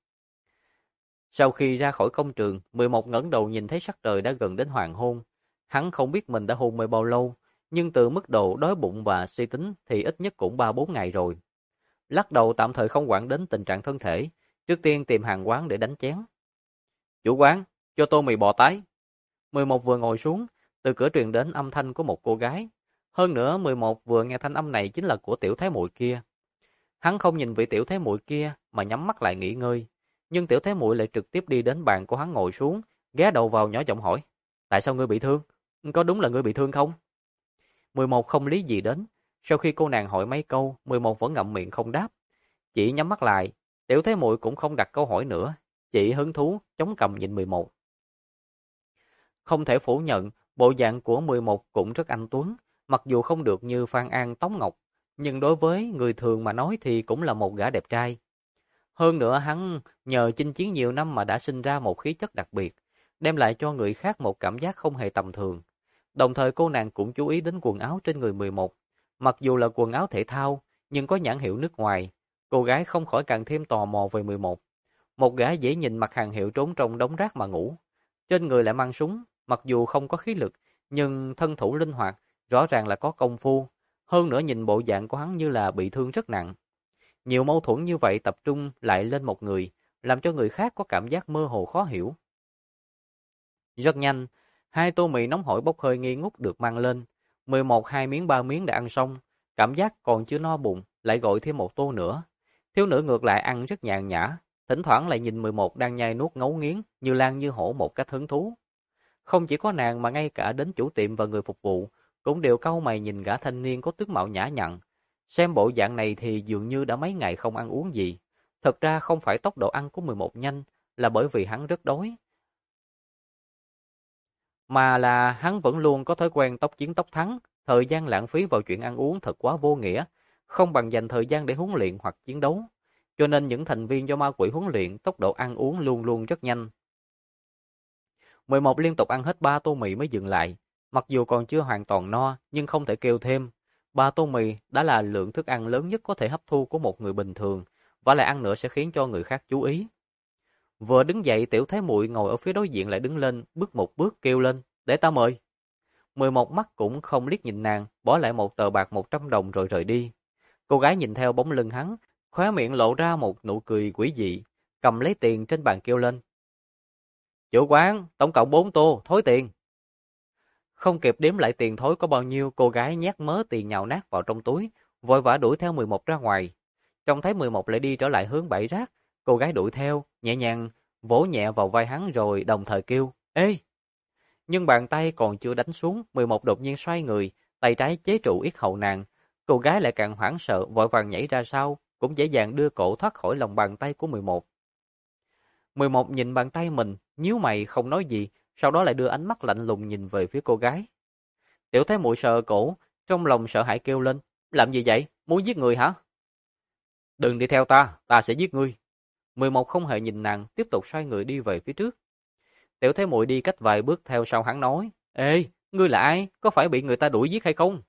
Sau khi ra khỏi công trường, 11 ngẩng đầu nhìn thấy sắc trời đã gần đến hoàng hôn. Hắn không biết mình đã hôn mê bao lâu, nhưng từ mức độ đói bụng và suy tính thì ít nhất cũng 3-4 ngày rồi. Lắc đầu tạm thời không quản đến tình trạng thân thể, trước tiên tìm hàng quán để đánh chén. Chủ quán, cho tô mì bò tái. 11 vừa ngồi xuống, từ cửa truyền đến âm thanh của một cô gái. Hơn nữa 11 vừa nghe thanh âm này chính là của Tiểu Thái Muội kia. Hắn không nhìn vị Tiểu Thái Muội kia mà nhắm mắt lại nghỉ ngơi. Nhưng Tiểu Thái Muội lại trực tiếp đi đến bàn của hắn ngồi xuống, ghé đầu vào nhỏ giọng hỏi: "Tại sao ngươi bị thương? Có đúng là ngươi bị thương không?" 11 không lý gì đến. Sau khi cô nàng hỏi mấy câu, 11 vẫn ngậm miệng không đáp. Chỉ nhắm mắt lại. Tiểu Thái Muội cũng không đặt câu hỏi nữa, chỉ hứng thú chống cằm nhìn 11. Không thể phủ nhận, bộ dạng của 11 cũng rất anh tuấn, mặc dù không được như Phan An Tống Ngọc, nhưng đối với người thường mà nói thì cũng là một gã đẹp trai. Hơn nữa hắn nhờ chinh chiến nhiều năm mà đã sinh ra một khí chất đặc biệt, đem lại cho người khác một cảm giác không hề tầm thường. Đồng thời cô nàng cũng chú ý đến quần áo trên người 11. Mặc dù là quần áo thể thao, nhưng có nhãn hiệu nước ngoài. Cô gái không khỏi càng thêm tò mò về 11. Một gã dễ nhìn mặc hàng hiệu trốn trong đống rác mà ngủ. Trên người lại mang súng, mặc dù không có khí lực, nhưng thân thủ linh hoạt, rõ ràng là có công phu. Hơn nữa nhìn bộ dạng của hắn như là bị thương rất nặng. Nhiều mâu thuẫn như vậy tập trung lại lên một người, làm cho người khác có cảm giác mơ hồ khó hiểu. Rất nhanh, 2 tô mì nóng hổi bốc hơi nghi ngút được mang lên. 11 2 miếng 3 miếng đã ăn xong, cảm giác còn chưa no bụng, lại gọi thêm 1 tô nữa. Thiếu nữ ngược lại ăn rất nhàn nhã, thỉnh thoảng lại nhìn 11 đang nhai nuốt ngấu nghiến, như lang như hổ một cách hứng thú. Không chỉ có nàng mà ngay cả đến chủ tiệm và người phục vụ, cũng đều cau mày nhìn gã thanh niên có tướng mạo nhã nhặn. Xem bộ dạng này thì dường như đã mấy ngày không ăn uống gì. Thật ra không phải tốc độ ăn của 11 nhanh, là bởi vì hắn rất đói. Mà là hắn vẫn luôn có thói quen tốc chiến tốc thắng, thời gian lãng phí vào chuyện ăn uống thật quá vô nghĩa, không bằng dành thời gian để huấn luyện hoặc chiến đấu. Cho nên những thành viên do ma quỷ huấn luyện tốc độ ăn uống luôn luôn rất nhanh. 11 liên tục ăn hết 3 tô mì mới dừng lại, mặc dù còn chưa hoàn toàn no nhưng không thể kêu thêm. 3 tô mì đã là lượng thức ăn lớn nhất có thể hấp thu của một người bình thường, và lại ăn nữa sẽ khiến cho người khác chú ý. Vừa đứng dậy Tiểu Thái Muội ngồi ở phía đối diện lại đứng lên, bước một bước kêu lên, để ta mời. 11 mắt cũng không liếc nhìn nàng, bỏ lại một tờ bạc 100 đồng rồi rời đi. Cô gái nhìn theo bóng lưng hắn, khóe miệng lộ ra một nụ cười quỷ dị, cầm lấy tiền trên bàn kêu lên. Chủ quán, tổng cộng 4 tô, thối tiền. Không kịp đếm lại tiền thối có bao nhiêu, cô gái nhét mớ tiền nhào nát vào trong túi, vội vã đuổi theo 11 ra ngoài. Trông thấy 11 lại đi trở lại hướng bãi rác, cô gái đuổi theo, nhẹ nhàng vỗ nhẹ vào vai hắn rồi đồng thời kêu, ê! Nhưng bàn tay còn chưa đánh xuống, 11 đột nhiên xoay người, tay trái chế trụ yết hầu nàng. Cô gái lại càng hoảng sợ, vội vàng nhảy ra sau, cũng dễ dàng đưa cổ thoát khỏi lòng bàn tay của 11. 11 nhìn bàn tay mình, nhíu mày không nói gì, sau đó lại đưa ánh mắt lạnh lùng nhìn về phía cô gái. Tiểu Thái Muội sờ cổ, trong lòng sợ hãi kêu lên, làm gì vậy? Muốn giết người hả? Đừng đi theo ta, ta sẽ giết ngươi. 11 không hề nhìn nàng, tiếp tục xoay người đi về phía trước. Tiểu Thế Muội đi cách vài bước theo sau hắn nói, ê, ngươi là ai? Có phải bị người ta đuổi giết hay không?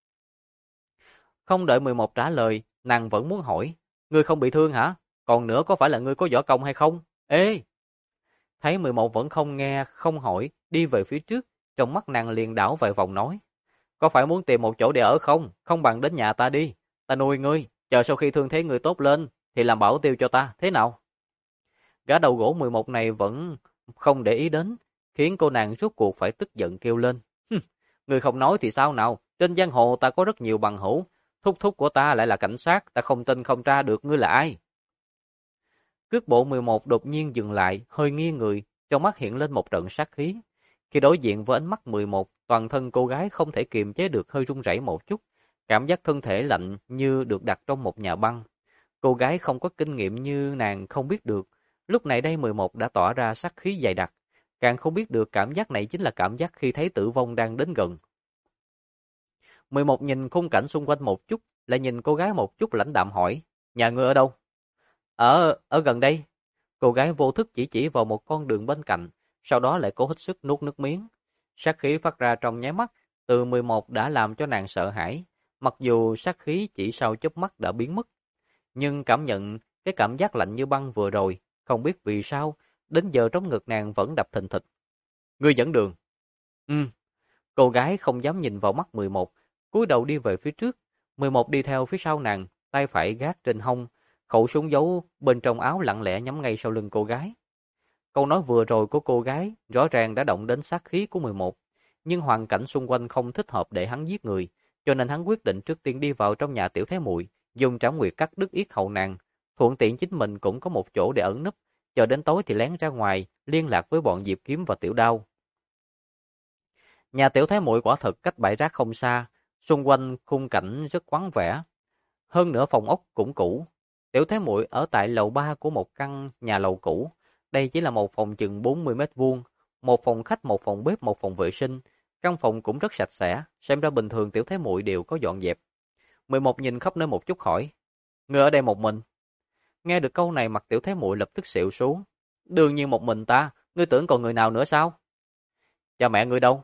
Không đợi 11 trả lời, nàng vẫn muốn hỏi, ngươi không bị thương hả? Còn nữa có phải là ngươi có võ công hay không? Ê! Thấy 11 vẫn không nghe, không hỏi, đi về phía trước, trong mắt nàng liền đảo vài vòng nói, có phải muốn tìm một chỗ để ở không? Không bằng đến nhà ta đi, ta nuôi ngươi, chờ sau khi thương thế ngươi tốt lên, thì làm bảo tiêu cho ta, thế nào? Gã đầu gỗ 11 này vẫn không để ý đến, khiến cô nàng rốt cuộc phải tức giận kêu lên. Người không nói thì sao nào, trên giang hồ ta có rất nhiều bằng hữu, thúc thúc của ta lại là cảnh sát, ta không tin không tra được ngươi là ai. Cước bộ 11 đột nhiên dừng lại, hơi nghiêng người, trong mắt hiện lên một trận sát khí. Khi đối diện với ánh mắt 11, toàn thân cô gái không thể kiềm chế được hơi run rẩy một chút, cảm giác thân thể lạnh như được đặt trong một nhà băng. Cô gái không có kinh nghiệm như nàng không biết được, lúc này đây 11 đã tỏa ra sát khí dày đặc, càng không biết được cảm giác này chính là cảm giác khi thấy tử vong đang đến gần. 11 nhìn khung cảnh xung quanh một chút, lại nhìn cô gái một chút lãnh đạm hỏi, nhà ngươi ở đâu? Ở gần đây. Cô gái vô thức chỉ vào một con đường bên cạnh, sau đó lại cố hết sức nuốt nước miếng. Sát khí phát ra trong nháy mắt, từ 11 đã làm cho nàng sợ hãi, mặc dù sát khí chỉ sau chớp mắt đã biến mất. Nhưng cảm nhận cái cảm giác lạnh như băng vừa rồi, không biết vì sao, đến giờ trong ngực nàng vẫn đập thình thịch. Ngươi dẫn đường. Cô gái không dám nhìn vào mắt 11, cúi đầu đi về phía trước. 11 đi theo phía sau nàng, tay phải gác trên hông, khẩu súng giấu bên trong áo lặng lẽ nhắm ngay sau lưng cô gái. Câu nói vừa rồi của cô gái rõ ràng đã động đến sát khí của 11, nhưng hoàn cảnh xung quanh không thích hợp để hắn giết người, cho nên hắn quyết định trước tiên đi vào trong nhà Tiểu Thế Muội, dùng trảm nguyệt cắt đứt yết hầu nàng, thuận tiện chính mình cũng có một chỗ để ẩn núp, chờ đến tối thì lén ra ngoài, liên lạc với bọn Diệp Kiếm và Tiểu Đao. Nhà Tiểu Thế Muội quả thực cách bãi rác không xa, xung quanh khung cảnh rất vắng vẻ. Hơn nữa phòng ốc cũng cũ. Tiểu Thế Muội ở tại lầu 3 của một căn nhà lầu cũ. Đây chỉ là một phòng chừng 40 mét vuông, một phòng khách, một phòng bếp, một phòng vệ sinh. Căn phòng cũng rất sạch sẽ, xem ra bình thường Tiểu Thế Muội đều có dọn dẹp. 11 nhìn khắp nơi một chút hỏi, ngươi ở đây một mình? Nghe được câu này mặt Tiểu Thế Muội lập tức xịu xuống. Đương nhiên một mình ta, ngươi tưởng còn người nào nữa sao? Cha mẹ ngươi đâu?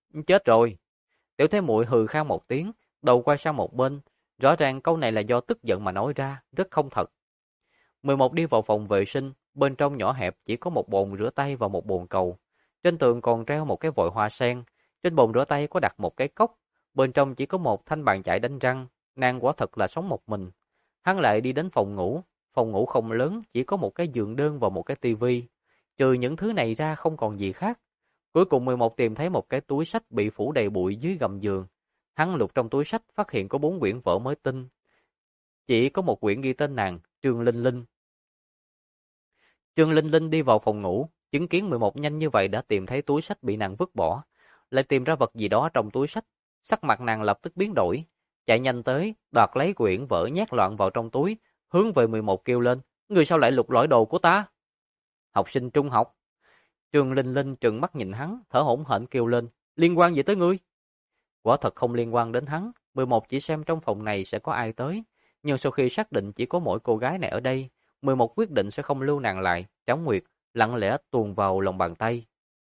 Chết rồi. Tiểu Thế Muội hừ khan một tiếng, đầu quay sang một bên. Rõ ràng câu này là do tức giận mà nói ra, rất không thật. 11 đi vào phòng vệ sinh, bên trong nhỏ hẹp chỉ có một bồn rửa tay và một bồn cầu. Trên tường còn treo một cái vòi hoa sen, trên bồn rửa tay có đặt một cái cốc, bên trong chỉ có một thanh bàn chải đánh răng, nàng quả thật là sống một mình. Hắn lại đi đến phòng ngủ không lớn, chỉ có một cái giường đơn và một cái tivi. Trừ những thứ này ra không còn gì khác. Cuối cùng 11 tìm thấy một cái túi sách bị phủ đầy bụi dưới gầm giường. Hắn lục trong túi sách phát hiện có 4 quyển vở mới tinh. Chỉ có một quyển ghi tên nàng, Trương Linh Linh. Trương Linh Linh đi vào phòng ngủ, chứng kiến 11 nhanh như vậy đã tìm thấy túi sách bị nàng vứt bỏ, lại tìm ra vật gì đó trong túi sách, sắc mặt nàng lập tức biến đổi, chạy nhanh tới, đoạt lấy quyển vở nhét loạn vào trong túi, hướng về 11 kêu lên, người sao lại lục lọi đồ của ta? Học sinh trung học. Trương Linh Linh trừng mắt nhìn hắn, thở hổn hển kêu lên, liên quan gì tới ngươi? Quả thật không liên quan đến hắn, 11 chỉ xem trong phòng này sẽ có ai tới, nhưng sau khi xác định chỉ có mỗi cô gái này ở đây, 11 quyết định sẽ không lưu nàng lại, Tráng Nguyệt lặng lẽ tuồn vào lòng bàn tay.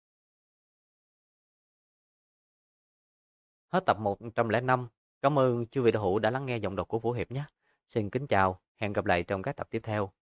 Hết tập 105. Cảm ơn chư vị đạo hữu đã lắng nghe giọng đọc của Vũ Hiệp nhé. Xin kính chào, hẹn gặp lại trong các tập tiếp theo.